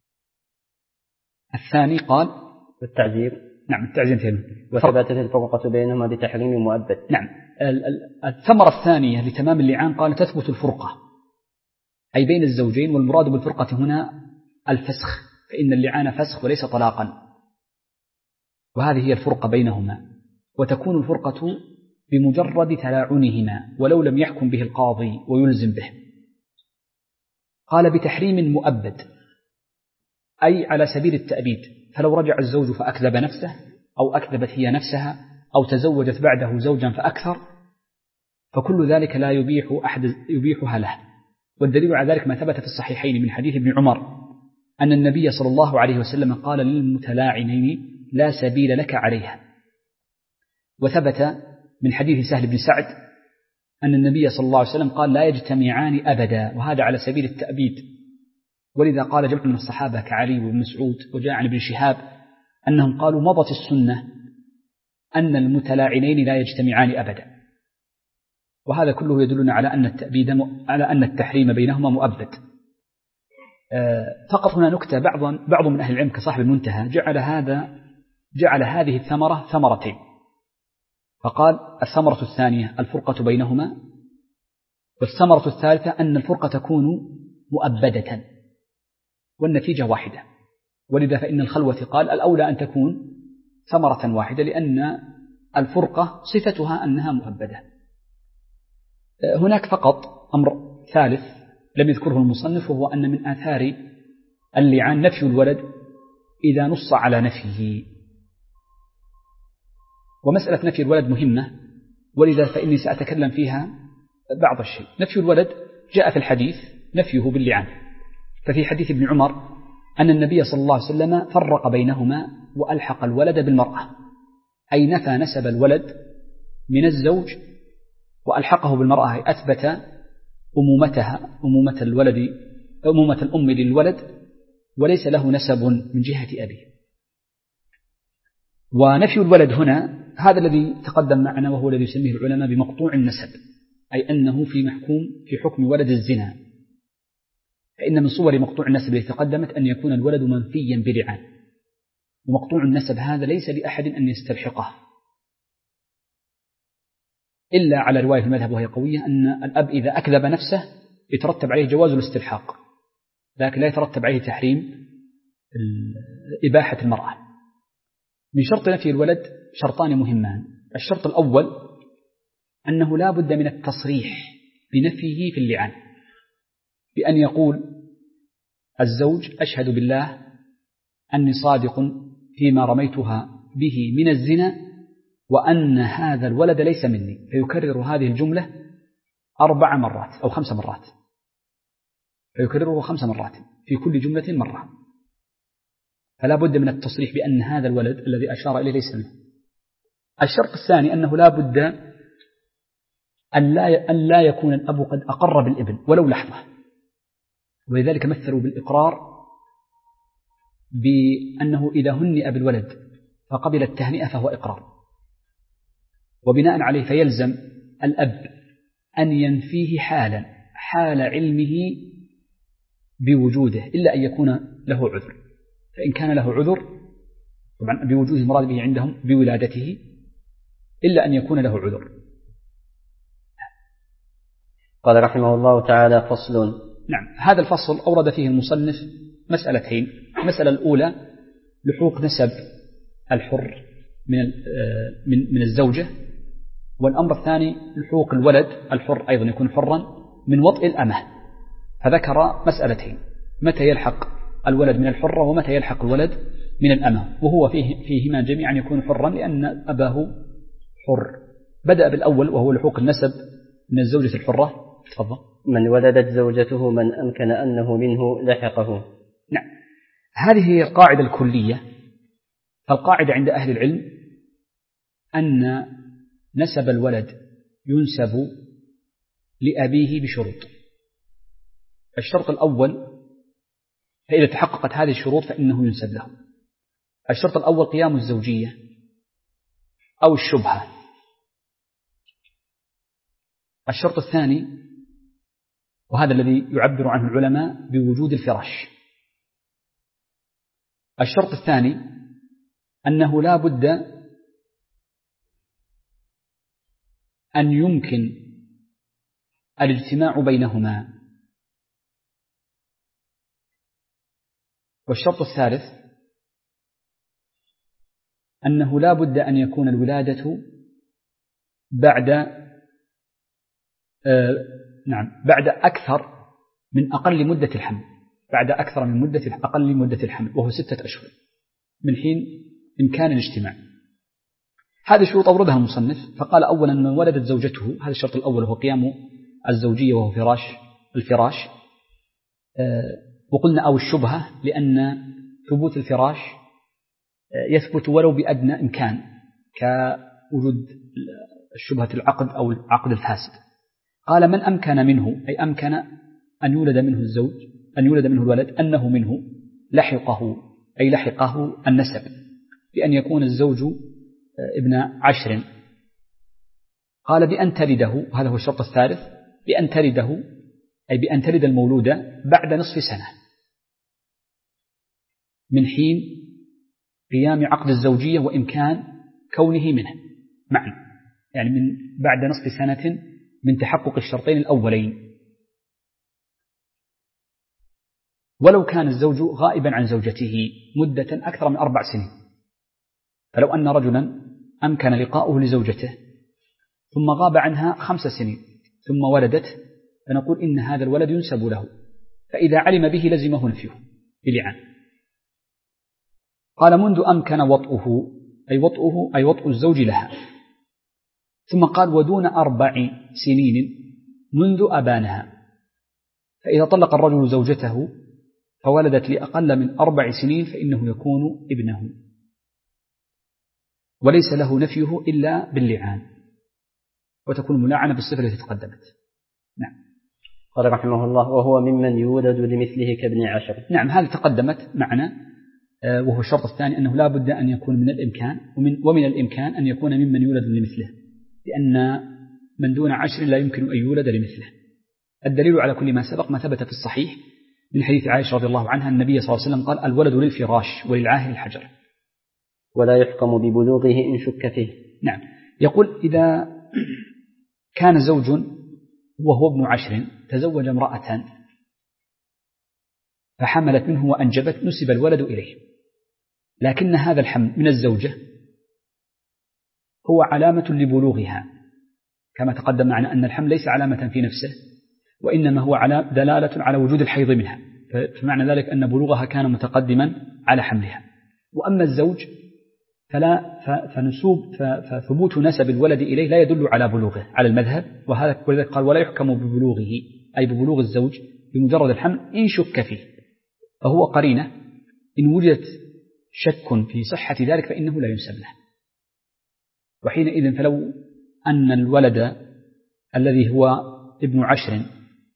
الثاني قال والتعزير. نعم، التعزير ثاني. وثبتت الفرقة بينهما بتحريم مؤبد. نعم، الثمرة الثانية لتمام اللعان قال تثبت الفرقة، أي بين الزوجين، والمراد بالفرقة هنا الفسخ، فإن اللعان فسخ وليس طلاقا، وهذه هي الفرقة بينهما. وتكون الفرقة بمجرد تلاعنهما ولو لم يحكم به القاضي ويلزم به. قال بتحريم مؤبد، أي على سبيل التأبيد، فلو رجع الزوج فأكذب نفسه أو أكذبت هي نفسها أو تزوجت بعده زوجا فأكثر، فكل ذلك لا يبيحها له. والدليل على ذلك ما ثبت في الصحيحين من حديث ابن عمر أن النبي صلى الله عليه وسلم قال للمتلاعنين لا سبيل لك عليها. وثبت من حديث سهل بن سعد أن النبي صلى الله عليه وسلم قال لا يجتمعان أبدا، وهذا على سبيل التأبيد. ولذا قال جمع من الصحابة كعلي وابن مسعود وجاء عن ابن شهاب أنهم قالوا مضت السنة أن المتلاعنين لا يجتمعان أبدا. وهذا كله يدلنا على أن التأبيد على أن التحريم بينهما مؤبد. فقط هنا نكتة، بعض من أهل العلم كصاحب المنتهى جعل هذه الثمرة ثمرتين، فقال الثمرة الثانية الفرقة بينهما، والثمرة الثالثة أن الفرقة تكون مؤبدة، والنتيجة واحدة. ولذا فإن الخلوة قال الأولى أن تكون ثمرة واحدة، لأن الفرقة صفتها أنها مؤبدة. هناك فقط أمر ثالث لم يذكره المصنف، وهو أن من آثار اللعان نفي الولد إذا نص على نفيه. ومسألة نفي الولد مهمة، ولذا فإني سأتكلم فيها بعض الشيء. نفي الولد جاء في الحديث نفيه باللعان، ففي حديث ابن عمر أن النبي صلى الله عليه وسلم فرق بينهما وألحق الولد بالمرأة، أي نفى نسب الولد من الزوج وألحقه بالمرأة، أثبت أمومة الأم للولد، وليس له نسب من جهة أبيه. ونفي الولد هنا هذا الذي تقدم معنا، وهو الذي يسميه العلماء بمقطوع النسب، أي أنه في حكم ولد الزنا. فإن من صور مقطوع النسب التي تقدمت أن يكون الولد منفيا بلعان، ومقطوع النسب هذا ليس لأحد أن يستلحقه إلا على رواية المذهب وهي قوية، أن الأب إذا أكذب نفسه يترتب عليه جواز الاستلحاق، لكن لا يترتب عليه تحريم إباحة المرأة. من شرط نفي الولد شرطان مهمان. الشرط الأول أنه لا بد من التصريح بنفيه في اللعان، بأن يقول الزوج أشهد بالله أني صادق فيما رميتها به من الزنا، وأن هذا الولد ليس مني، فيكرر هذه الجملة 4 مرات أو 5 مرات، فيكرره 5 مرات في كل جملة مرة. فلا بد من التصريح بأن هذا الولد الذي أشار إليه ليس منه. الشرط الثاني أنه لا بد أن لا يكون الأب قد أقر بالابن ولو لحظة، ولذلك مثلوا بالإقرار بأنه إذا هنئ بالولد فقبل التهنئة فهو إقرار، وبناء عليه فيلزم الأب أن ينفيه حال علمه بوجوده، إلا أن يكون له عذر. فإن كان له عذر، طبعا بوجوده مراد به عندهم بولادته، إلا أن يكون له عذر. قال رحمه الله تعالى: فصل. نعم، هذا الفصل أورد فيه المصنف مسألتين. المسألة الأولى لحوق نسب الحر من الزوجة، والأمر الثاني لحوق الولد الحر أيضا يكون حرا من وطئ الأمة. فذكر مسألتين: متى يلحق الولد من الحرة ومتى يلحق الولد من الأمة، وهو فيهما جميعا يكون حرا لأن أباه حر. بدأ بالأول وهو لحوق النسب من الزوجة الحرة. تفضل. من ولدت زوجته من أمكن أنه منه لحقه. نعم، هذه هي القاعدة الكلية. فالقاعدة عند أهل العلم أن نسب الولد ينسب لأبيه بشروط. الشرط الأول، فإذا تحققت هذه الشروط فإنه ينسب له. الشرط الأول قيام الزوجية أو الشبهة. الشرط الثاني، وهذا الذي يعبر عنه العلماء بوجود الفراش. الشرط الثاني أنه لا بد أن يمكن الاجتماع بينهما. والشرط الثالث أنه لا بد أن يكون الولادة بعد أكثر من أقل مدة الحمل، بعد أكثر من أقل مدة الحمل، وهو 6 أشهر من حين إمكان الاجتماع. هذه الشروط أوردها المصنف، فقال أولا من ولدت زوجته، هذا الشرط الأول هو قيام الزوجية وهو الفراش. وقلنا أو الشبهة، لأن ثبوت الفراش يثبت ولو بأدنى إمكان، كوجود شبهة العقد أو العقد الفاسد. قال من أمكن منه، أي أمكن أن يولد منه الزوج، أن يولد منه الولد، أنه منه لحقه، أي لحقه النسب، بأن يكون الزوج ابن 10. قال بأن تلده، هذا هو الشرط الثالث، بأن تلده أي بأن تلد المولودة بعد نصف سنة من حين قيام عقد الزوجية وإمكان كونه منه معا، يعني من بعد نصف سنة من تحقق الشرطين الأولين. ولو كان الزوج غائبا عن زوجته مدة أكثر من 4 سنين، فلو أن رجلا أمكن لقاؤه لزوجته ثم غاب عنها 5 سنين ثم ولدت فنقول إن هذا الولد ينسب له، فإذا علم به لزمه نفيه بلعان. قال منذ أمكن وطئه أي وطئ الزوج لها. ثم قال ودون 4 سنين منذ أبانها، فإذا طلق الرجل زوجته فولدت لأقل من 4 سنين فإنه يكون ابنه، وليس له نفيه إلا باللعان، وتكون ملاعنة بالصفة التي تقدمت. نعم. قال رحمه الله وهو ممن يولد لمثله كابن 10. نعم، هذه تقدمت معنا، وهو الشرط الثاني أنه لا بد أن يكون من الإمكان ومن الإمكان أن يكون ممن يولد لمثله، لأن من دون 10 لا يمكن أن يولد لمثله. الدليل على كل ما سبق ما ثبت في الصحيح من حديث عائشة رضي الله عنها النبي صلى الله عليه وسلم قال الولد للفراش وللعاهر الحجر، ولا يحكم ببلوغه إن شك فيه. نعم. يقول إذا كان زوج وهو ابن 10 تزوج امرأة فحملت منه وأنجبت نسب الولد إليه، لكن هذا الحمل من الزوجة هو علامة لبلوغها، كما تقدم معنا أن الحمل ليس علامة في نفسه، وإنما هو دلالة على وجود الحيض منها، فمعنى ذلك أن بلوغها كان متقدما على حملها. وأما الزوج فثبوت نسب الولد إليه لا يدل على بلوغه على المذهب، ولذلك قال ولا يحكم ببلوغه أي ببلوغ الزوج بمجرد الحمل إن شك فيه، فهو قرينة إن وجدت شك في صحة ذلك فإنه لا ينسب له. وحينئذ فلو أن الولد الذي هو ابن 10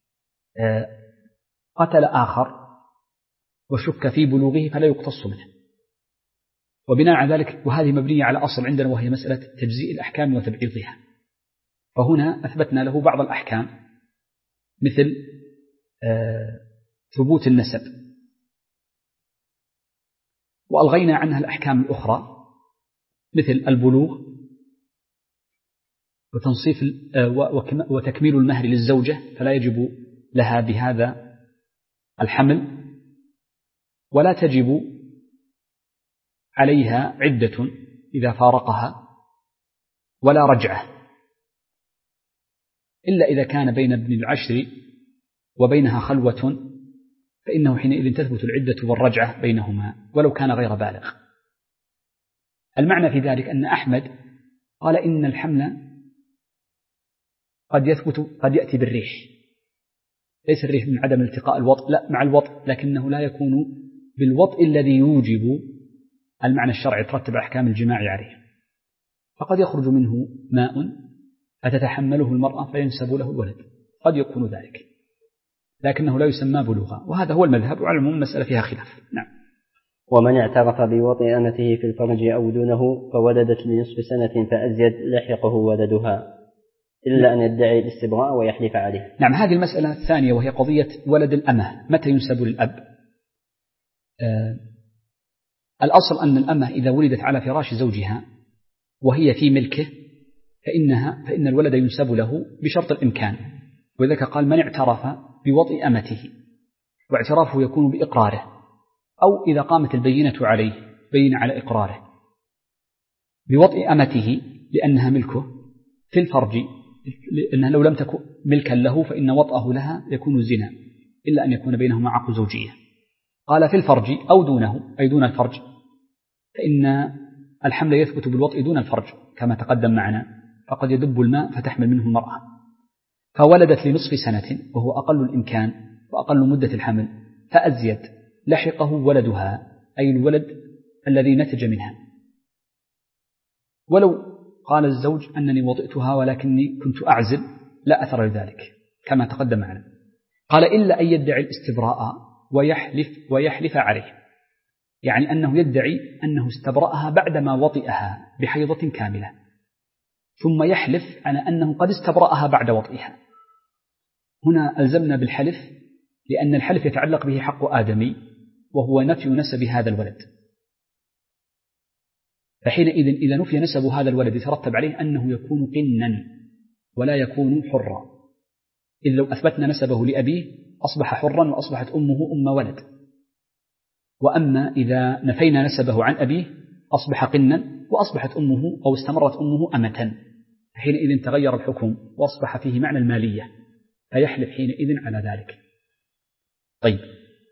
قتل آخر وشك في بلوغه فلا يقتص منه. وبناء على ذلك وهذه مبنية على أصل عندنا وهي مسألة تجزيء الأحكام وتبعيضها، فهنا أثبتنا له بعض الأحكام مثل ثبوت النسب، وألغينا عنها الأحكام الأخرى مثل البلوغ وتنصيف وتكميل المهر للزوجة فلا يجب لها بهذا الحمل، ولا تجب عليها عدة إذا فارقها، ولا رجعة إلا إذا كان بين ابن 10 وبينها خلوة، فإنه حينئذ تثبت العدة والرجعة بينهما ولو كان غير بالغ. المعنى في ذلك أن أحمد قال إن الحمل قد يأتي بالريح، ليس الريح من عدم التقاء الوطء، لا مع الوطء، لكنه لا يكون بالوطء الذي يوجب المعنى الشرعي ترتب أحكام الجماع عليه، فقد يخرج منه ماء فتتحمله المرأة فينسب له الولد، قد يكون ذلك، لكنه لا يسمى بلوغا، وهذا هو المذهب، وعلى العموم المسألة فيها خلاف. نعم. ومن اعترف بوطئ أمته في الفرج أو دونه فولدت لنصف سنة فأزيد لحقه ولدها إلا أن يدعي الاستبراء ويحلف عليه. نعم. هذه المسألة الثانية وهي قضية ولد الأمة متى ينسب للأب. الأصل أن الأمة إذا ولدت على فراش زوجها وهي في ملكه فإن الولد ينسب له بشرط الإمكان، وذلك قال من اعترف بوطئ أمته، واعترافه يكون بإقراره أو إذا قامت البينة عليه بين على إقراره بوطئ أمته لأنها ملكه في الفرج، لأنها لو لم تكن ملكا له فإن وطئه لها يكون زنا إلا أن يكون بينهما عقد زوجية. قال في الفرج أو دونه أي دون الفرج، فإن الحمل يثبت بالوطئ دون الفرج كما تقدم معنا، فقد يدب الماء فتحمل منه المرأة. فولدت لنصف سنة وهو أقل الإمكان وأقل مدة الحمل، فأزيد لحقه ولدها أي الولد الذي نتج منها. ولو قال الزوج أنني وطئتها ولكني كنت أعزل لا أثر لذلك كما تقدم معنا. قال إلا أن يدعي الاستبراء ويحلف عليه، يعني أنه يدعي أنه استبرأها بعدما وطئها بحيضة كاملة، ثم يحلف على أنه قد استبرأها بعد وطئها. هنا ألزمنا بالحلف لأن الحلف يتعلق به حق آدمي وهو نفي نسب هذا الولد، فحينئذ إذا نفي نسب هذا الولد يترتب عليه أنه يكون قنا ولا يكون حرا، إذ لو أثبتنا نسبه لأبيه أصبح حرا وأصبحت أمه أم ولد، وأما إذا نفينا نسبه عن أبيه أصبح قنا وأصبحت أمه أو استمرت أمه أمة، حينئذ تغير الحكم وأصبح فيه معنى المالية، فيحلف حينئذ على ذلك. طيب،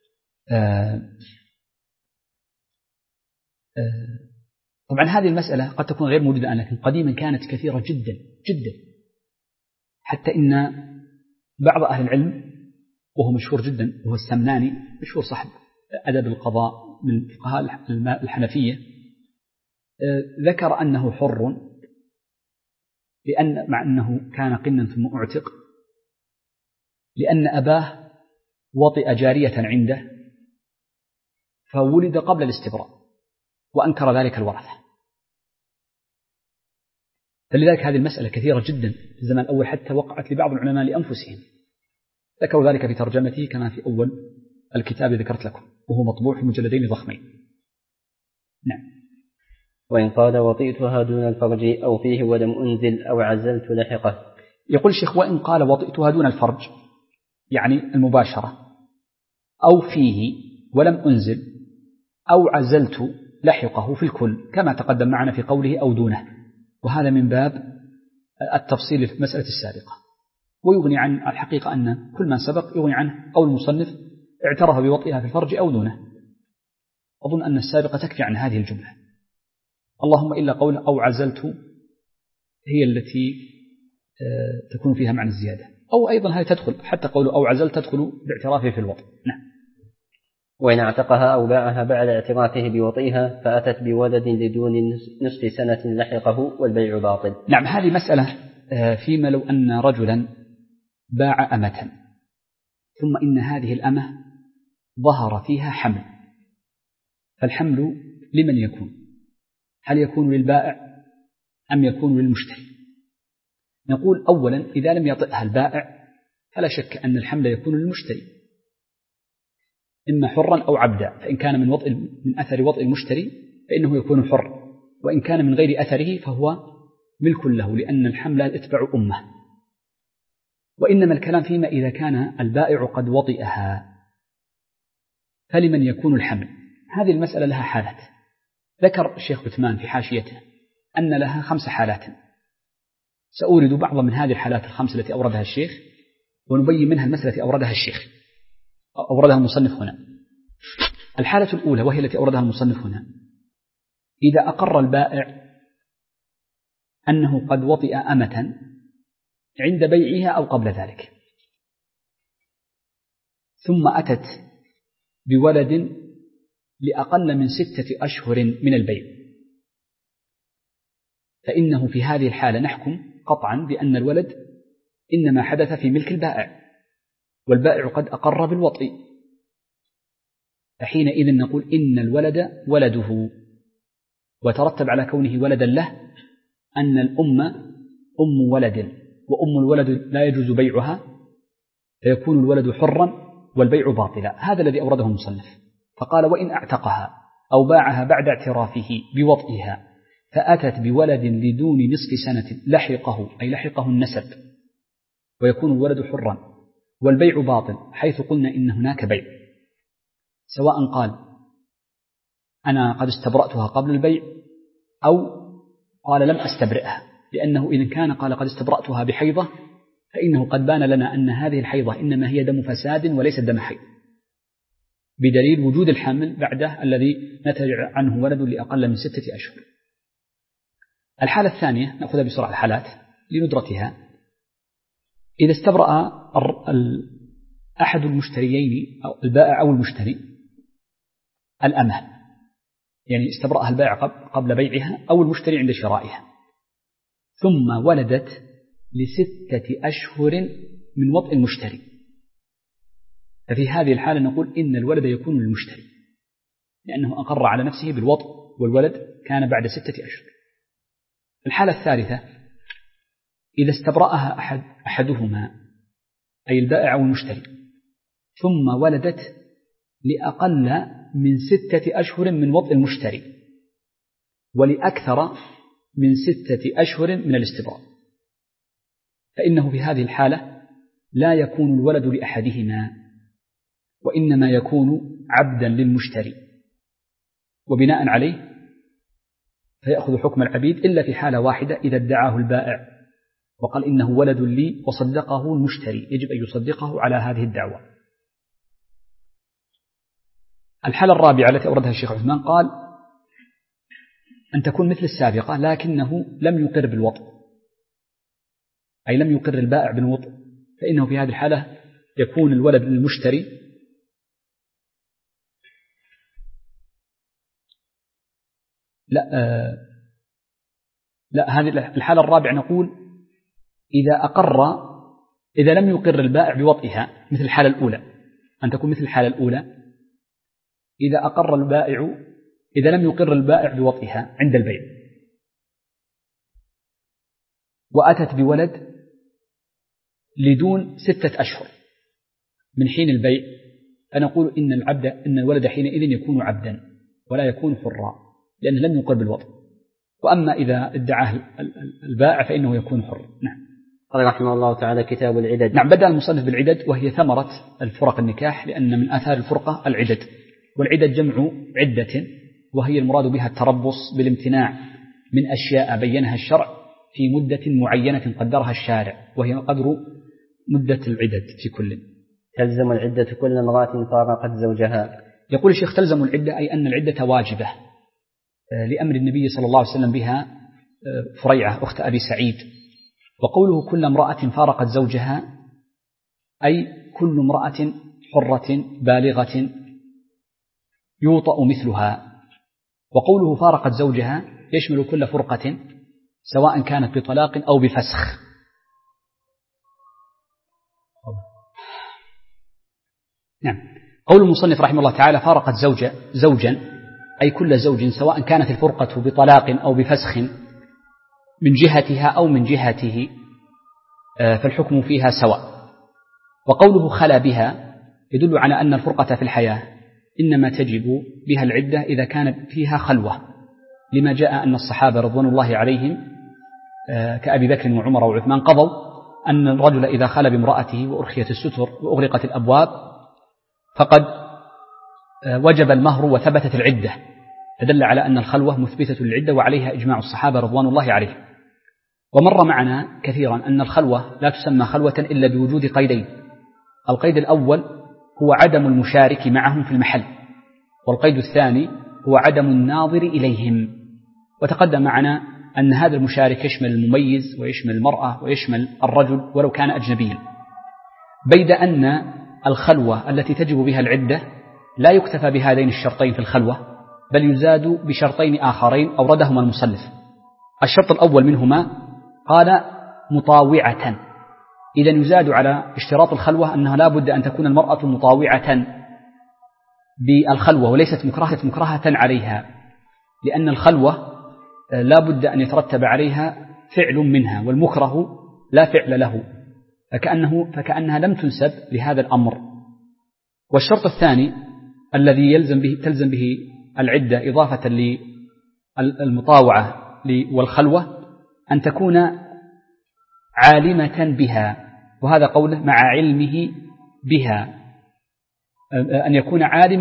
طبعا هذه المسألة قد تكون غير موجودة الآن، لكن قديما كانت كثيرة جدا جدا، حتى إن بعض أهل العلم وهو مشهور جدا وهو السمناني، مشهور صاحب أدب القضاء من فقهاء الحنفية، ذكر أنه حر مع أنه كان قنا ثم أعتق، لأن أباه وطئ جارية عنده فولد قبل الاستبراء وأنكر ذلك الورثة. فلذلك هذه المسألة كثيرة جدا في الزمان الأول، حتى وقعت لبعض العلماء لأنفسهم، ذكروا ذلك في ترجمته كما في أول الكتاب ذكرت لكم، وهو مطبوع في مجلدين ضخمين. نعم. وإن قال وطئتها دون الفرج أو فيه ولم أنزل أو عزلت لحقه. يقول الشيخ وإن قال وطئتها دون الفرج، يعني المباشرة، أو فيه ولم أنزل أو عزلت لحقه في الكل، كما تقدم معنا في قوله أو دونه، وهذا من باب التفصيل في المسألة السابقة، ويغني عن الحقيقة أن كل ما سبق يغني عنه قول المصنف اعترف بوطئها في الفرج أو دونه. أظن أن السابقة تكفي عن هذه الجملة، اللهم إلا قول أو عزلت هي التي تكون فيها معنى الزيادة، أو أيضا هذه تدخل، حتى قول أو عزلت تدخل باعترافه في الوطئ. نعم. وإن اعتقها أو باعها بعد اعترافه بوطئها فأتت بولد لدون نصف سنة لحقه والبيع باطل. نعم، هذه مسألة فيما لو أن رجلا باع أمة ثم إن هذه الأمة ظهر فيها حمل، فالحمل لمن يكون؟ هل يكون للبائع أم يكون للمشتري؟ نقول أولا إذا لم يطئها البائع فلا شك أن الحمل يكون للمشتري، إما حرا أو عبدا، فإن كان من أثر وطئ المشتري فإنه يكون حر، وإن كان من غير أثره فهو ملك له، لأن الحمل يتبع أمه. وإنما الكلام فيما إذا كان البائع قد وطئها فلمن يكون الحمل؟ هذه المسألة لها حالات، ذكر الشيخ عثمان في حاشيته أن لها 5 حالات، سأورد بعض من هذه الحالات ال5 التي أوردها الشيخ، ونبين منها المسألة التي أوردها المصنف هنا. الحالة الأولى وهي التي أوردها المصنف هنا، إذا أقر البائع أنه قد وطئ أمة عند بيعها أو قبل ذلك، ثم أتت بولد لأقل من 6 أشهر من البيع، فإنه في هذه الحالة نحكم قطعا بأن الولد إنما حدث في ملك البائع، والبائع قد أقر بالوطئ، فحينئذ نقول إن الولد ولده، وترتب على كونه ولدا له أن الأم أم ولد، وأم الولد لا يجوز بيعها، فيكون الولد حرا والبيع باطلا. هذا الذي أورده المصنف، فقال وإن اعتقها أو باعها بعد اعترافه بوطئها فأتت بولد لدون نصف سنة لحقه، أي لحقه النسب، ويكون الولد حرا والبيع باطل، حيث قلنا إن هناك بيع، سواء قال أنا قد استبرأتها قبل البيع أو قال لم أستبرئها، لأنه إذا كان قال قد استبرأتها بحيضة فإنه قد بان لنا أن هذه الحيضة إنما هي دم فساد وليس دم حيض، بدليل وجود الحمل بعده الذي نتج عنه ولد لأقل من 6 أشهر. الحالة الثانية نأخذها بسرعة الحالات لندرتها، إذا استبرأ أحد المشتريين أو البائع أو المشتري الأمة، يعني استبرأها البائع قبل بيعها أو المشتري عند شرائها، ثم ولدت ل6 أشهر من وطئ المشتري، ففي هذه الحالة نقول إن الولد يكون للمشتري، لأنه أقر على نفسه بالوطئ والولد كان بعد 6 أشهر. الحالة الثالثة إذا استبرأها أحدهما أي البائع أو المشتري، ثم ولدت لأقل من 6 أشهر من وطئ المشتري ولأكثر من 6 أشهر من الاستبراء، فإنه في هذه الحالة لا يكون الولد لأحدهما، وإنما يكون عبدا للمشتري، وبناء عليه فيأخذ حكم العبيد إلا في حالة واحدة إذا ادعاه البائع وقال إنه ولد لي وصدقه المشتري، يجب أن يصدقه على هذه الدعوة. الحالة الرابعة التي أوردها الشيخ عثمان قال أن تكون مثل السابقة لكنه لم يقر بالوطء، أي لم يقر البائع بالوطء، فإنه في هذه الحالة يكون الولد للمشتري لا هذه الحالة الرابعة نقول إذا لم يقر البائع بوطئها مثل الحالة الأولى، أن تكون مثل الحالة الأولى إذا لم يقر البائع بوطئها عند البيع وأتت بولد لدون 6 أشهر من حين البيع، فنقول إن الولد حينئذ يكون عبدا ولا يكون حرا لأنه لم يقر بالوطء. وأما إذا ادعاه البائع فإنه يكون حر. نعم. قال رحمه الله تعالى كتاب العدد. نعم، بدأ المصنف بالعدد وهي ثمرة الفرق النكاح، لأن من آثار الفرقة العدد، والعدد جمع عدة وهي المراد بها التربص بالامتناع من أشياء بينها الشرع في مدة معينة قدرها الشارع، وهي قدر مدة العدد في كل. تلزم العدة كل امرأة فارقت زوجها. يقول الشيخ تلزم العدة أي أن العدة واجبة لأمر النبي صلى الله عليه وسلم بها فريعة أخت أبي سعيد. وقوله كل امرأة فارقت زوجها أي كل امرأة حرة بالغة يوطأ مثلها. وقوله فارقت زوجها يشمل كل فرقة سواء كانت بطلاق أو بفسخ. نعم. قول المصنف رحمه الله تعالى فارقت زوجا أي كل زوج سواء كانت الفرقة بطلاق أو بفسخ من جهتها أو من جهته فالحكم فيها سواء. وقوله خلا بها يدل على أن الفرقة في الحياة إنما تجب بها العدة إذا كانت فيها خلوة، لما جاء أن الصحابة رضوان الله عليهم كأبي بكر وعمر وعثمان قضوا أن الرجل إذا خلا بامرأته وأرخيت الستر وأغلقت الأبواب فقد وجب المهر وثبتت العدة، فدل على أن الخلوة مثبتة للعدة وعليها إجماع الصحابة رضوان الله عليهم. ومر معنا كثيرا أن الخلوة لا تسمى خلوة إلا بوجود قيدين. القيد الأول هو عدم المشارك معهم في المحل، والقيد الثاني هو عدم الناظر إليهم. وتقدم معنا أن هذا المشارك يشمل المميز ويشمل المرأة ويشمل الرجل ولو كان أجنبيا، بيد أن الخلوة التي تجب بها العدة لا يكتفى بهذين الشرطين في الخلوة، بل يزاد بشرطين آخرين أوردهما المصنف. الشرط الأول منهما قال مطاوعة، إذا يزاد على اشتراط الخلوة أنها لا بد أن تكون المرأة مطاوعة بالخلوة وليست مكرهة عليها، لأن الخلوة لا بد أن يترتب عليها فعل منها، والمكره لا فعل له، فكأنها لم تنسب لهذا الأمر. والشرط الثاني الذي تلزم به العدة إضافة للمطاوعة والخلوة أن تكون عالمة بها، وهذا قوله مع علمه بها، أن يكون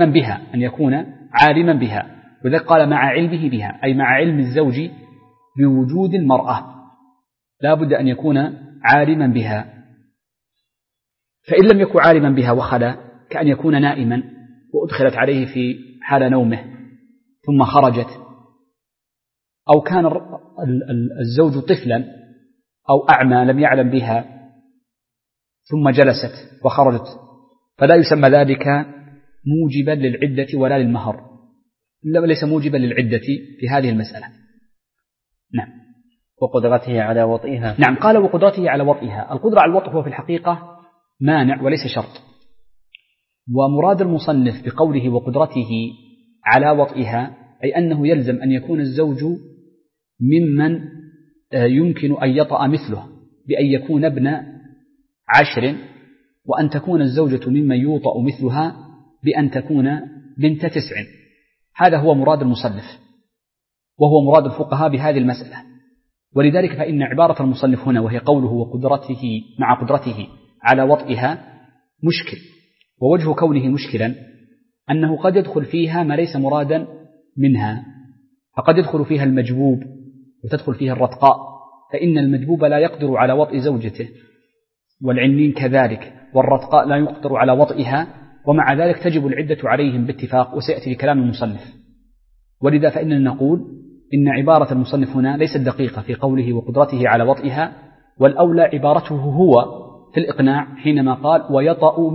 عالما بها، وذلك قال مع علمه بها أي مع علم الزوج بوجود المرأة، لا بد أن يكون عالما بها. فإن لم يكن عالما بها وخلا كأن يكون نائما وأدخلت عليه في حال نومه ثم خرجت، أو كان الزوج طفلا أو أعمى لم يعلم بها ثم جلست وخرجت، فلا يسمى ذلك موجبا للعدة ولا للمهر، ليس موجبا للعدة في هذه المسألة. نعم. وقدرته على وطئها. نعم، قال وقدرته على وطئها. القدرة على الوطء هو في الحقيقة مانع وليس شرط، ومراد المصنف بقوله وقدرته على وطئها أي أنه يلزم أن يكون الزوج ممن يمكن أن يطأ مثله بأن يكون ابن 10، وأن تكون الزوجة ممن يوطأ مثلها بأن تكون بنت 9. هذا هو مراد المصنف وهو مراد الفقهاء بهذه المسألة. ولذلك فإن عبارة المصنف هنا وهي قوله وقدرته مع قدرته على وطئها مشكل، ووجه كونه مشكلا أنه قد يدخل فيها ما ليس مرادا منها، فقد يدخل فيها المجبوب وتدخل فيها الرتقاء فإن المجبوب لا يقدر على وطئ زوجته، والعنين كذلك، والرتقاء لا يقدر على وطئها، ومع ذلك تجب العدة عليهم باتفاق، وسيأتي لكلام المصنف. ولذا فإننا نقول إن عبارة المصنف هنا ليست دقيقة في قوله وقدرته على وطئها، والأولى عبارته هو في الإقناع حينما قال ويطأ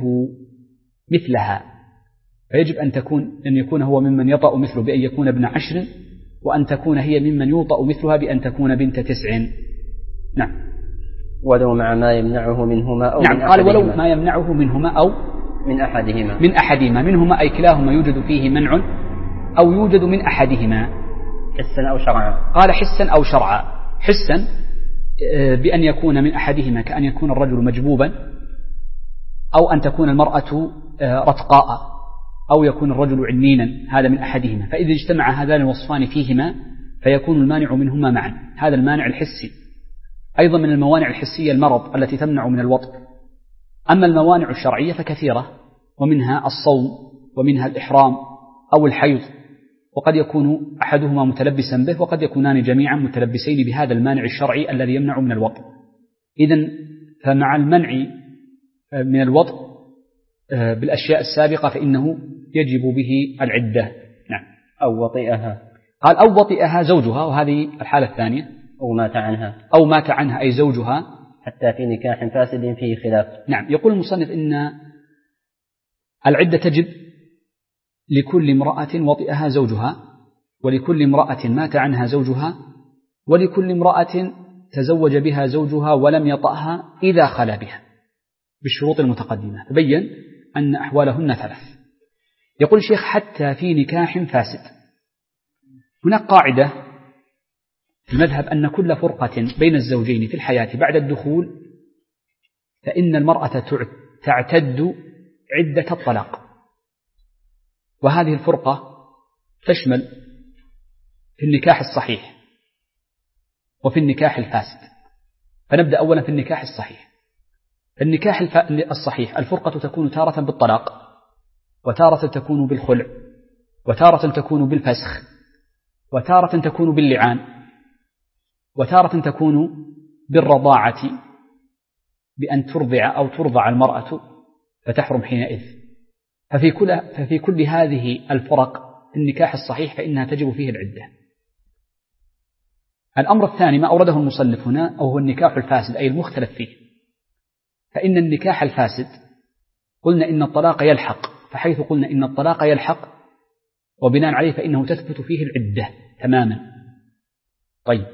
مثلها، فيجب أن يكون هو ممن يطأ مثله بأن يكون ابن 10، وأن تكون هي ممن يوطأ مثلها بأن تكون بنت 9. نعم. ولو مع ما يمنعه منهما أو نعم، من قال أحدهما. ولو ما يمنعه منهما أو من أحدهما منهما أي كلاهما يوجد فيه منع، أو يوجد من أحدهما حسا أو شرعا. قال حسا أو شرعا. حسا بأن يكون من أحدهما، كأن يكون الرجل مجبوبا، أو أن تكون المرأة رتقاء، أو يكون الرجل عنينا، هذا من أحدهما. فإذا اجتمع هذان الوصفان فيهما فيكون المانع منهما معا، هذا المانع الحسي. أيضا من الموانع الحسية المرض التي تمنع من الوطء. أما الموانع الشرعية فكثيرة، ومنها الصوم، ومنها الإحرام أو الحيض، وقد يكون أحدهما متلبسا به، وقد يكونان جميعا متلبسين بهذا المانع الشرعي الذي يمنع من الوطء. إذن فمع المنع من الوطء بالأشياء السابقة فإنه يجب به العدة. نعم. أو وطئها، قال أو وطئها زوجها، وهذه الحالة الثانية، أو مات عنها أي زوجها، حتى في نكاح فاسد فيه خلاف. نعم. يقول المصنف إن العدة تجب لكل امرأة وطئها زوجها، ولكل امرأة مات عنها زوجها، ولكل امرأة تزوج بها زوجها ولم يطأها إذا خلا بها، بالشروط المتقدمة. تبين أن أحوالهن 3. يقول الشيخ حتى في نكاح فاسد. هناك قاعدة في المذهب أن كل فرقة بين الزوجين في الحياة بعد الدخول فإن المرأة تعتد عدة الطلاق، وهذه الفرقة تشمل في النكاح الصحيح وفي النكاح الفاسد. فنبدأ أولا في النكاح الصحيح. النكاح الصحيح الفرقة تكون تارة بالطلاق، وتارة تكون بالخلع، وتارة تكون بالفسخ، وتارة تكون باللعان، وتارة تكون بالرضاعة بأن ترضع أو ترضع المرأة فتحرم حينئذ. ففي كل هذه الفرق النكاح الصحيح فإنها تجب فيه العدة. الأمر الثاني ما أورده المصنف هنا، أو هو النكاح الفاسد أي المختلف فيه. فإن النكاح الفاسد قلنا إن الطلاق يلحق، فحيث قلنا إن الطلاق يلحق وبناء عليه فإنه تثبت فيه العدة تماما. طيب،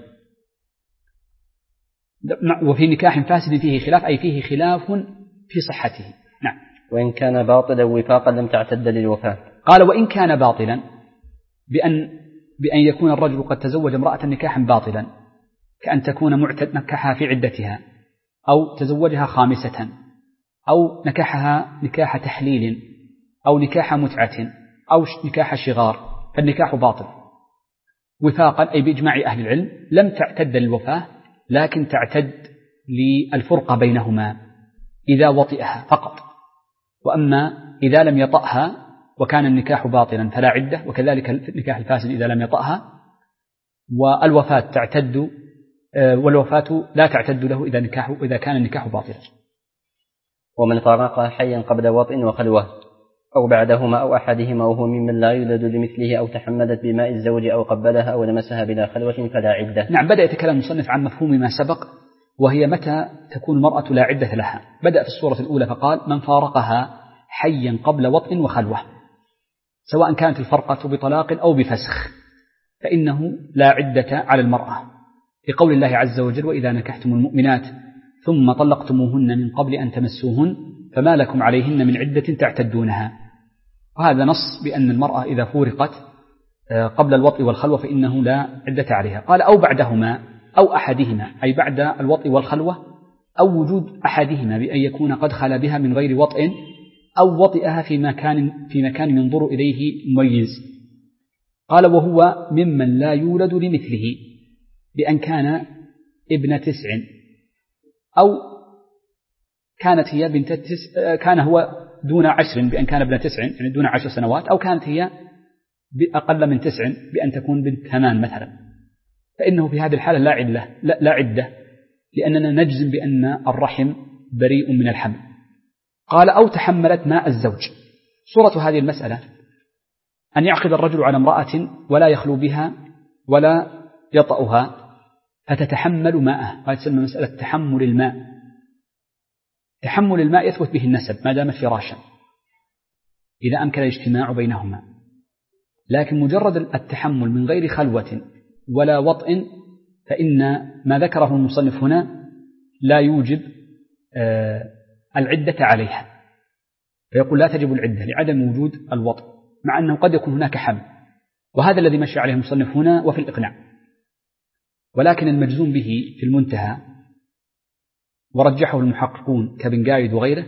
وفي نكاح فاسد فيه خلاف، أي فيه خلاف في صحته. نعم. وإن كان باطلا وفاقا لم تعتد للوفاة. قال وإن كان باطلا بأن يكون الرجل قد تزوج امرأة نكاحا باطلا، كأن تكون نكحها في عدتها، أو تزوجها خامسة، أو نكحها نكاح تحليل، أو نكاح متعة، أو نكاح شغار، فالنكاح باطل وفاقا أي بإجماع أهل العلم. لم تعتد للوفاة، لكن تعتد للفرقة بينهما إذا وطئها فقط. وأما إذا لم يطأها وكان النكاح باطلا فلا عدة، وكذلك النكاح الفاسد إذا لم يطأها. والوفاة تعتد، والوفاة لا تعتد له إذا كان النكاح باطلا. ومن فارقها حيا قبل وطئ وخلوة أو بعدهما أو أحدهما وهو ممن لا يولد لمثله، أو تحمدت بماء الزوج أو قبلها أو لمسها بلا خلوة فلا عدة. نعم. بدأ يتكلم المصنف عن مفهوم ما سبق، وهي متى تكون المرأة لا عدة لها. بدأ في الصورة الأولى فقال من فارقها حيا قبل وطئ وخلوة، سواء كانت الفرقة بطلاق أو بفسخ، فإنه لا عدة على المرأة، لقول الله عز وجل وإذا نكحتم المؤمنات ثم طلقتموهن من قبل أن تمسوهن فما لكم عليهن من عدة تعتدونها. وهذا نص بأن المرأة إذا فورقت قبل الوطء والخلوة فإنه لا عدة عليها. قال أو بعدهما أو أحدهما، أي بعد الوطء والخلوة، أو وجود أحدهما بأن يكون قد خلا بها من غير وطء، أو وطئها في مكان ينظر إليه مميز. قال وهو ممن لا يولد لمثله، بأن كان ابن 9، أو كانت هي بنت كان هو دون 10 بأن كان ابن 9 يعني دون 10 سنوات، أو كانت هي بأقل من 9 بأن تكون بنت 8 مثلا. فإنه في هذه الحالة لا عدة، لأننا نجزم بأن الرحم بريء من الحمل. قال أو تحملت ماء الزوج. صورة هذه المسألة أن يعقد الرجل على امرأة ولا يخلو بها ولا يطأها فتتحمل ماءه، هذه تسمى مسألة تحمل الماء. تحمل الماء يثبت به النسب ما دامت فراشا إذا أمكن الاجتماع بينهما، لكن مجرد التحمل من غير خلوة ولا وطئ فإن ما ذكره المصنف هنا لا يوجب العدة عليها، فيقول لا تجب العدة لعدم وجود الوطئ، مع أنه قد يكون هناك حمل، وهذا الذي مشى عليه المصنف هنا وفي الإقناع. ولكن المجزوم به في المنتهى ورجحه المحققون كابن قايد وغيره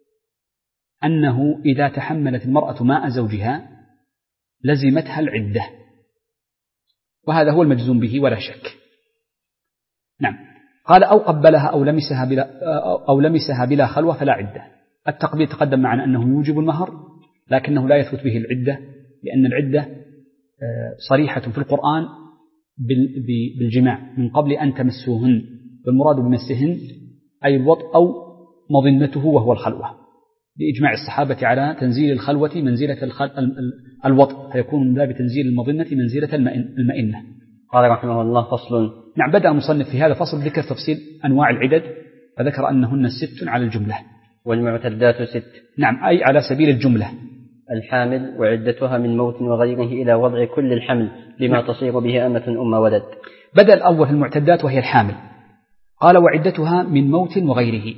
أنه إذا تحملت المرأة ماء زوجها لزمتها العدة، وهذا هو المجزوم به ولا شك. نعم. قال أو قبلها أو لمسها بلا خلوة فلا عدة. التقبيل تقدم معنا أنه يوجب المهر، لكنه لا يثبت به العدة، لأن العدة صريحة في القرآن بالجماع من قبل أن تمسوهن، والمراد بمسهن أي الوطء أو مظنته وهو الخلوة، بإجماع الصحابة على تنزيل الخلوة منزلة الوطء، فيكون من باب تنزيل المظنة منزلة المئنة. قال رحمه الله فصل. نعم. بدأ المصنف في هذا الفصل ذكر تفصيل أنواع العدد، فذكر أنهن 6 على الجملة. والمعتدات 6. نعم، أي على سبيل الجملة. الحامل وعدتها من موت وغيره إلى وضع كل الحمل لما نعم. تصير به أمة أم ولد. بدأ الأول في المعتدات وهي الحامل، قال وعدتها من موت وغيره.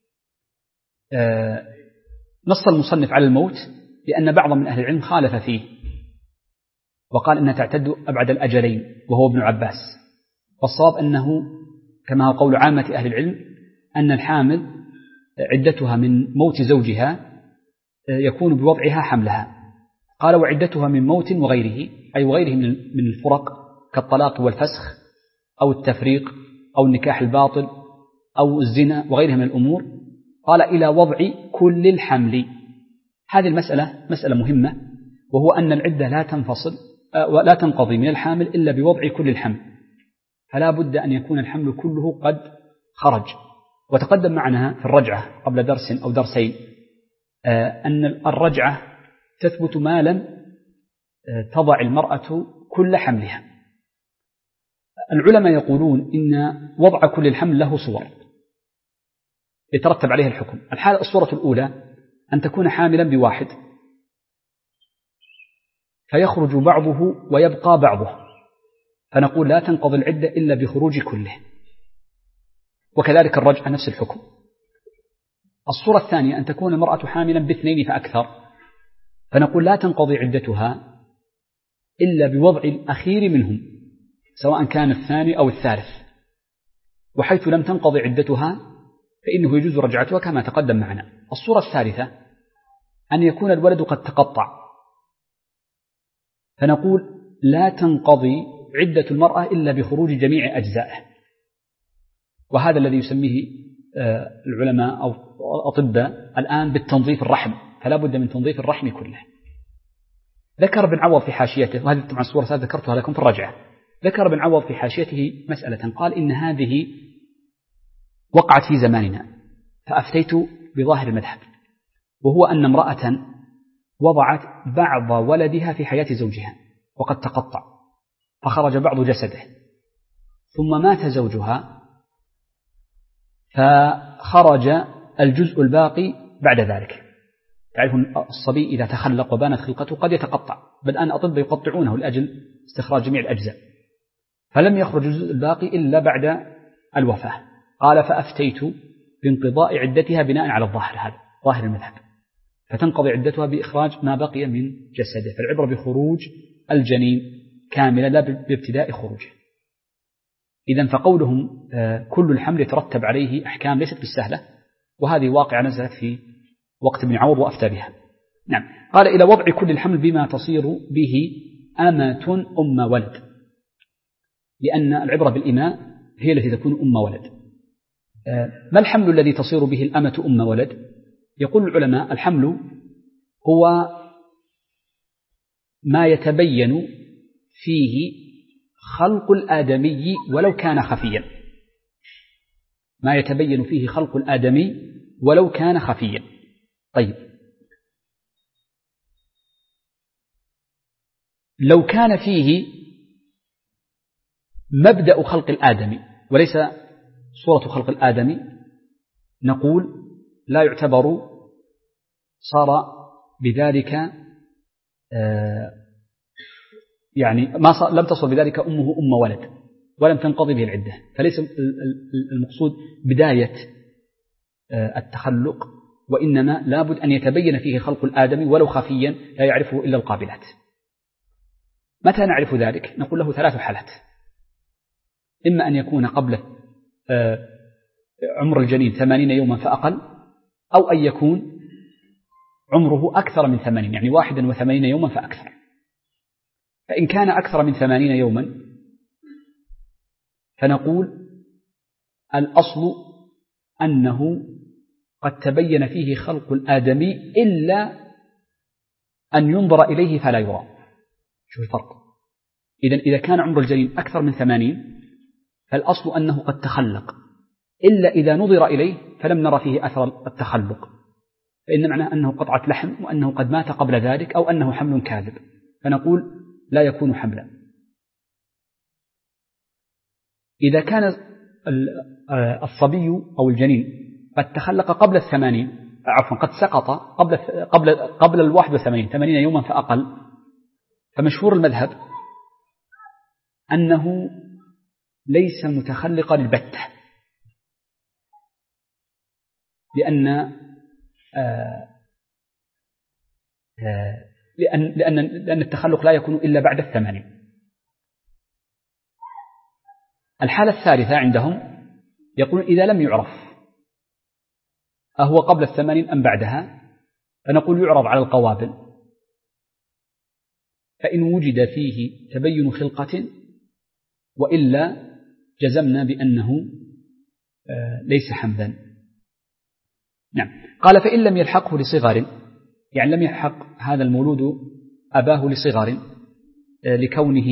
نص المصنف على الموت لأن بعض من أهل العلم خالف فيه وقال إنها تعتد أبعد الأجلين وهو ابن عباس، والصواب أنه كما هو قول عامة أهل العلم أن الحامل عدتها من موت زوجها يكون بوضعها حملها. قال وعدتها من موت وغيره، أي وغيره من الفرق كالطلاق والفسخ أو التفريق أو النكاح الباطل أو الزنا وغيرها من الأمور. قال إلى وضع كل الحمل. هذه المسألة مسألة مهمة، وهو أن العدة لا تنقضي من الحامل إلا بوضع كل الحمل، فلا بد أن يكون الحمل كله قد خرج. وتقدم معنا في الرجعة قبل درس أو درسين أن الرجعة تثبت ما لم تضع المرأة كل حملها. العلماء يقولون إن وضع كل الحمل له صور يترتب عليها الحكم. الصورة الأولى أن تكون حاملا بواحد فيخرج بعضه ويبقى بعضه، فنقول لا تنقضي العدة إلا بخروج كله، وكذلك الرجعة نفس الحكم. الصورة الثانية أن تكون المرأة حاملا باثنين فأكثر، فنقول لا تنقضي عدتها إلا بوضع الأخير منهم سواء كان الثاني أو الثالث، وحيث لم تنقضي عدتها فإنه يجوز رجعتها كما تقدم معنا. الصورة الثالثة أن يكون الولد قد تقطع، فنقول لا تنقضي عدة المرأة إلا بخروج جميع أجزائه، وهذا الذي يسميه العلماء أو الأطباء الآن بالتنظيف الرحم، فلا بد من تنظيف الرحم كله. ذكر ابن عوض في حاشيته، وهذه طبعا الصورة ذكرتها لكم في الرجعة، ذكر ابن عوض في حاشيته مسألة قال إن هذه وقعت في زماننا فأفتيت بظاهر المذهب، وهو أن امرأة وضعت بعض ولدها في حياة زوجها وقد تقطع فخرج بعض جسده، ثم مات زوجها فخرج الجزء الباقي بعد ذلك. تعرفون الصبي إذا تخلق وبانت خلقته قد يتقطع، بل الآن أطباء يقطعونه لأجل استخراج جميع الأجزاء، فلم يخرج الجزء الباقي إلا بعد الوفاة. قال فأفتيت بانقضاء عدتها بناء على الظاهر، هذا ظاهر المذهب، فتنقضي عدتها بإخراج ما بقي من جسده، فالعبرة بخروج الجنين كاملا لا بابتداء خروجه. إذن فقولهم كل الحمل يترتب عليه أحكام ليست بالسهلة، وهذه واقعة نزلت في وقت ابن عوض وأفتى بها. نعم. قال إلى وضع كل الحمل بما تصير به أمة أم ولد، لأن العبرة بالإماء هي التي تكون أم ولد. ما الحمل الذي تصير به الأمة أم ولد؟ يقول العلماء الحمل هو ما يتبين فيه خلق الآدمي ولو كان خفيا، ما يتبين فيه خلق الآدمي ولو كان خفيا. طيب، لو كان فيه مبدأ خلق الآدمي وليس صورة خلق الآدمي، نقول لا يعتبر، صار بذلك يعني لم تصل بذلك أمه أم ولد ولم تنقضي به العدة، فليس المقصود بداية التخلق، وإنما لابد أن يتبين فيه خلق الآدمي ولو خفيا لا يعرفه إلا القابلات. متى نعرف ذلك؟ نقول له 3 حالات: إما أن يكون قبل عمر الجنين 80 يوما فأقل، أو أن يكون عمره أكثر من 80، يعني 81 يوما فأكثر. فإن كان أكثر من 80 يوما فنقول الأصل أنه قد تبين فيه خلق الآدمي إلا أن ينظر إليه فلا يرى. شوف الفرق. إذا كان عمر الجنين أكثر من 80 فالأصل أنه قد تخلق، إلا إذا نظر إليه فلم نرى فيه أثر التخلق، فإن معناه أنه قطعة لحم وأنه قد مات قبل ذلك أو أنه حمل كاذب، فنقول لا يكون حملا. إذا كان الصبي أو الجنين قد تخلق قبل 80، عفوا قد سقط قبل 81 80 يوما فأقل، فمشهور المذهب أنه ليس متخلقا البتة، لأن التخلق لا يكون إلا بعد 80. الحالة الثالثة عندهم يقول إذا لم يعرف أهو قبل 80 أم بعدها، فنقول يعرض على القوابل، فإن وجد فيه تبين خلقة وإلا جزمنا بأنه ليس حملا. نعم. قال فإن لم يلحقه لصغر، يعني لم يلحق هذا المولود أباه لصغر لكونه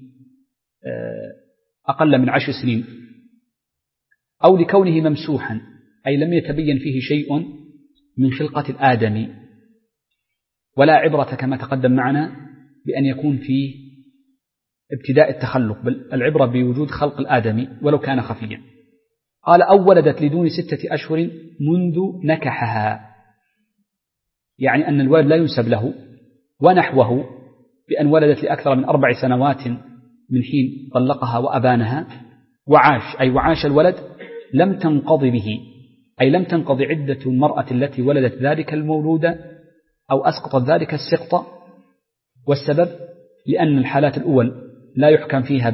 أقل من 10 سنين، أو لكونه ممسوحا أي لم يتبين فيه شيء من خلقة الآدمي، ولا عبرة كما تقدم معنا بأن يكون فيه ابتداء التخلق، بل العبرة بوجود خلق الآدمي ولو كان خفيا. قال أو ولدت لدون 6 أشهر منذ نكحها، يعني أن الولد لا ينسب له، ونحوه بأن ولدت لأكثر من 4 سنوات من حين طلقها وأبانها، وعاش أي وعاش الولد، لم تنقضي به أي لم تنقضي عدة المرأة التي ولدت ذلك المولود أو أسقطت ذلك السقط. والسبب لأن الحالات الأول لا يحكم فيها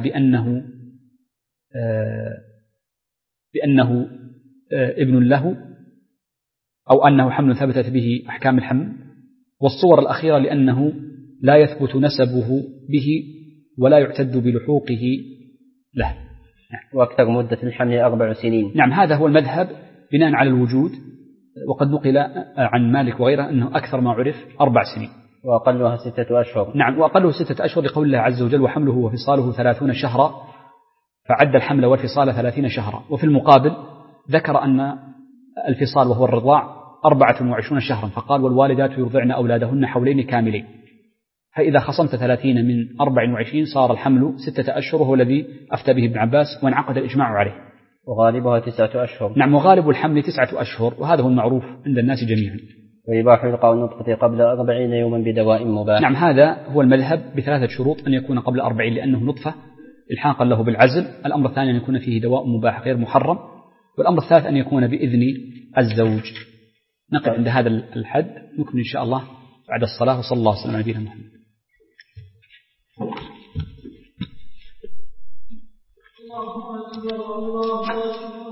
بأنه ابن له أو أنه حمل ثبتت به أحكام الحمل، والصور الأخيرة لأنه لا يثبت نسبه به ولا يعتد بلحوقه له. وأكثر مدة الحمل 4 سنين. نعم، هذا هو المذهب بناء على الوجود، وقد نقل عن مالك وغيره أنه أكثر ما عرف 4 سنين، وأقلها 6 أشهر. نعم، وأقله 6 أشهر لقول الله عز وجل وحمله وفصاله 30 شهرا، فعد الحمل والفصال 30 شهرا. وفي المقابل ذكر أن الفصال وهو الرضاع 24 شهرا، فقال والوالدات يرضعن أولادهن حولين كاملين، فإذا خصمت 30 من 24 صار الحمل 6 أشهر، وهو الذي أفتى به ابن عباس وانعقد الإجماع عليه. وغالبها 9 أشهر. نعم، وغالب الحمل 9 أشهر، وهذا هو المعروف عند الناس جميعا. ويباح إلقاء النطفة قبل 40 يوما بدواء مباح. نعم، هذا هو المذهب ب3 شروط: أن يكون قبل 40 لأنه نطفة إلحاقا له بالعزل، الأمر الثاني أن يكون فيه دواء مباح غير محرم، والأمر الثالث أن يكون بإذن الزوج. نقف عند هذا الحد، نكمل إن شاء الله بعد الصلاة، وصلى الله وسلم على نبينا محمد. الله أكبر الله أكبر.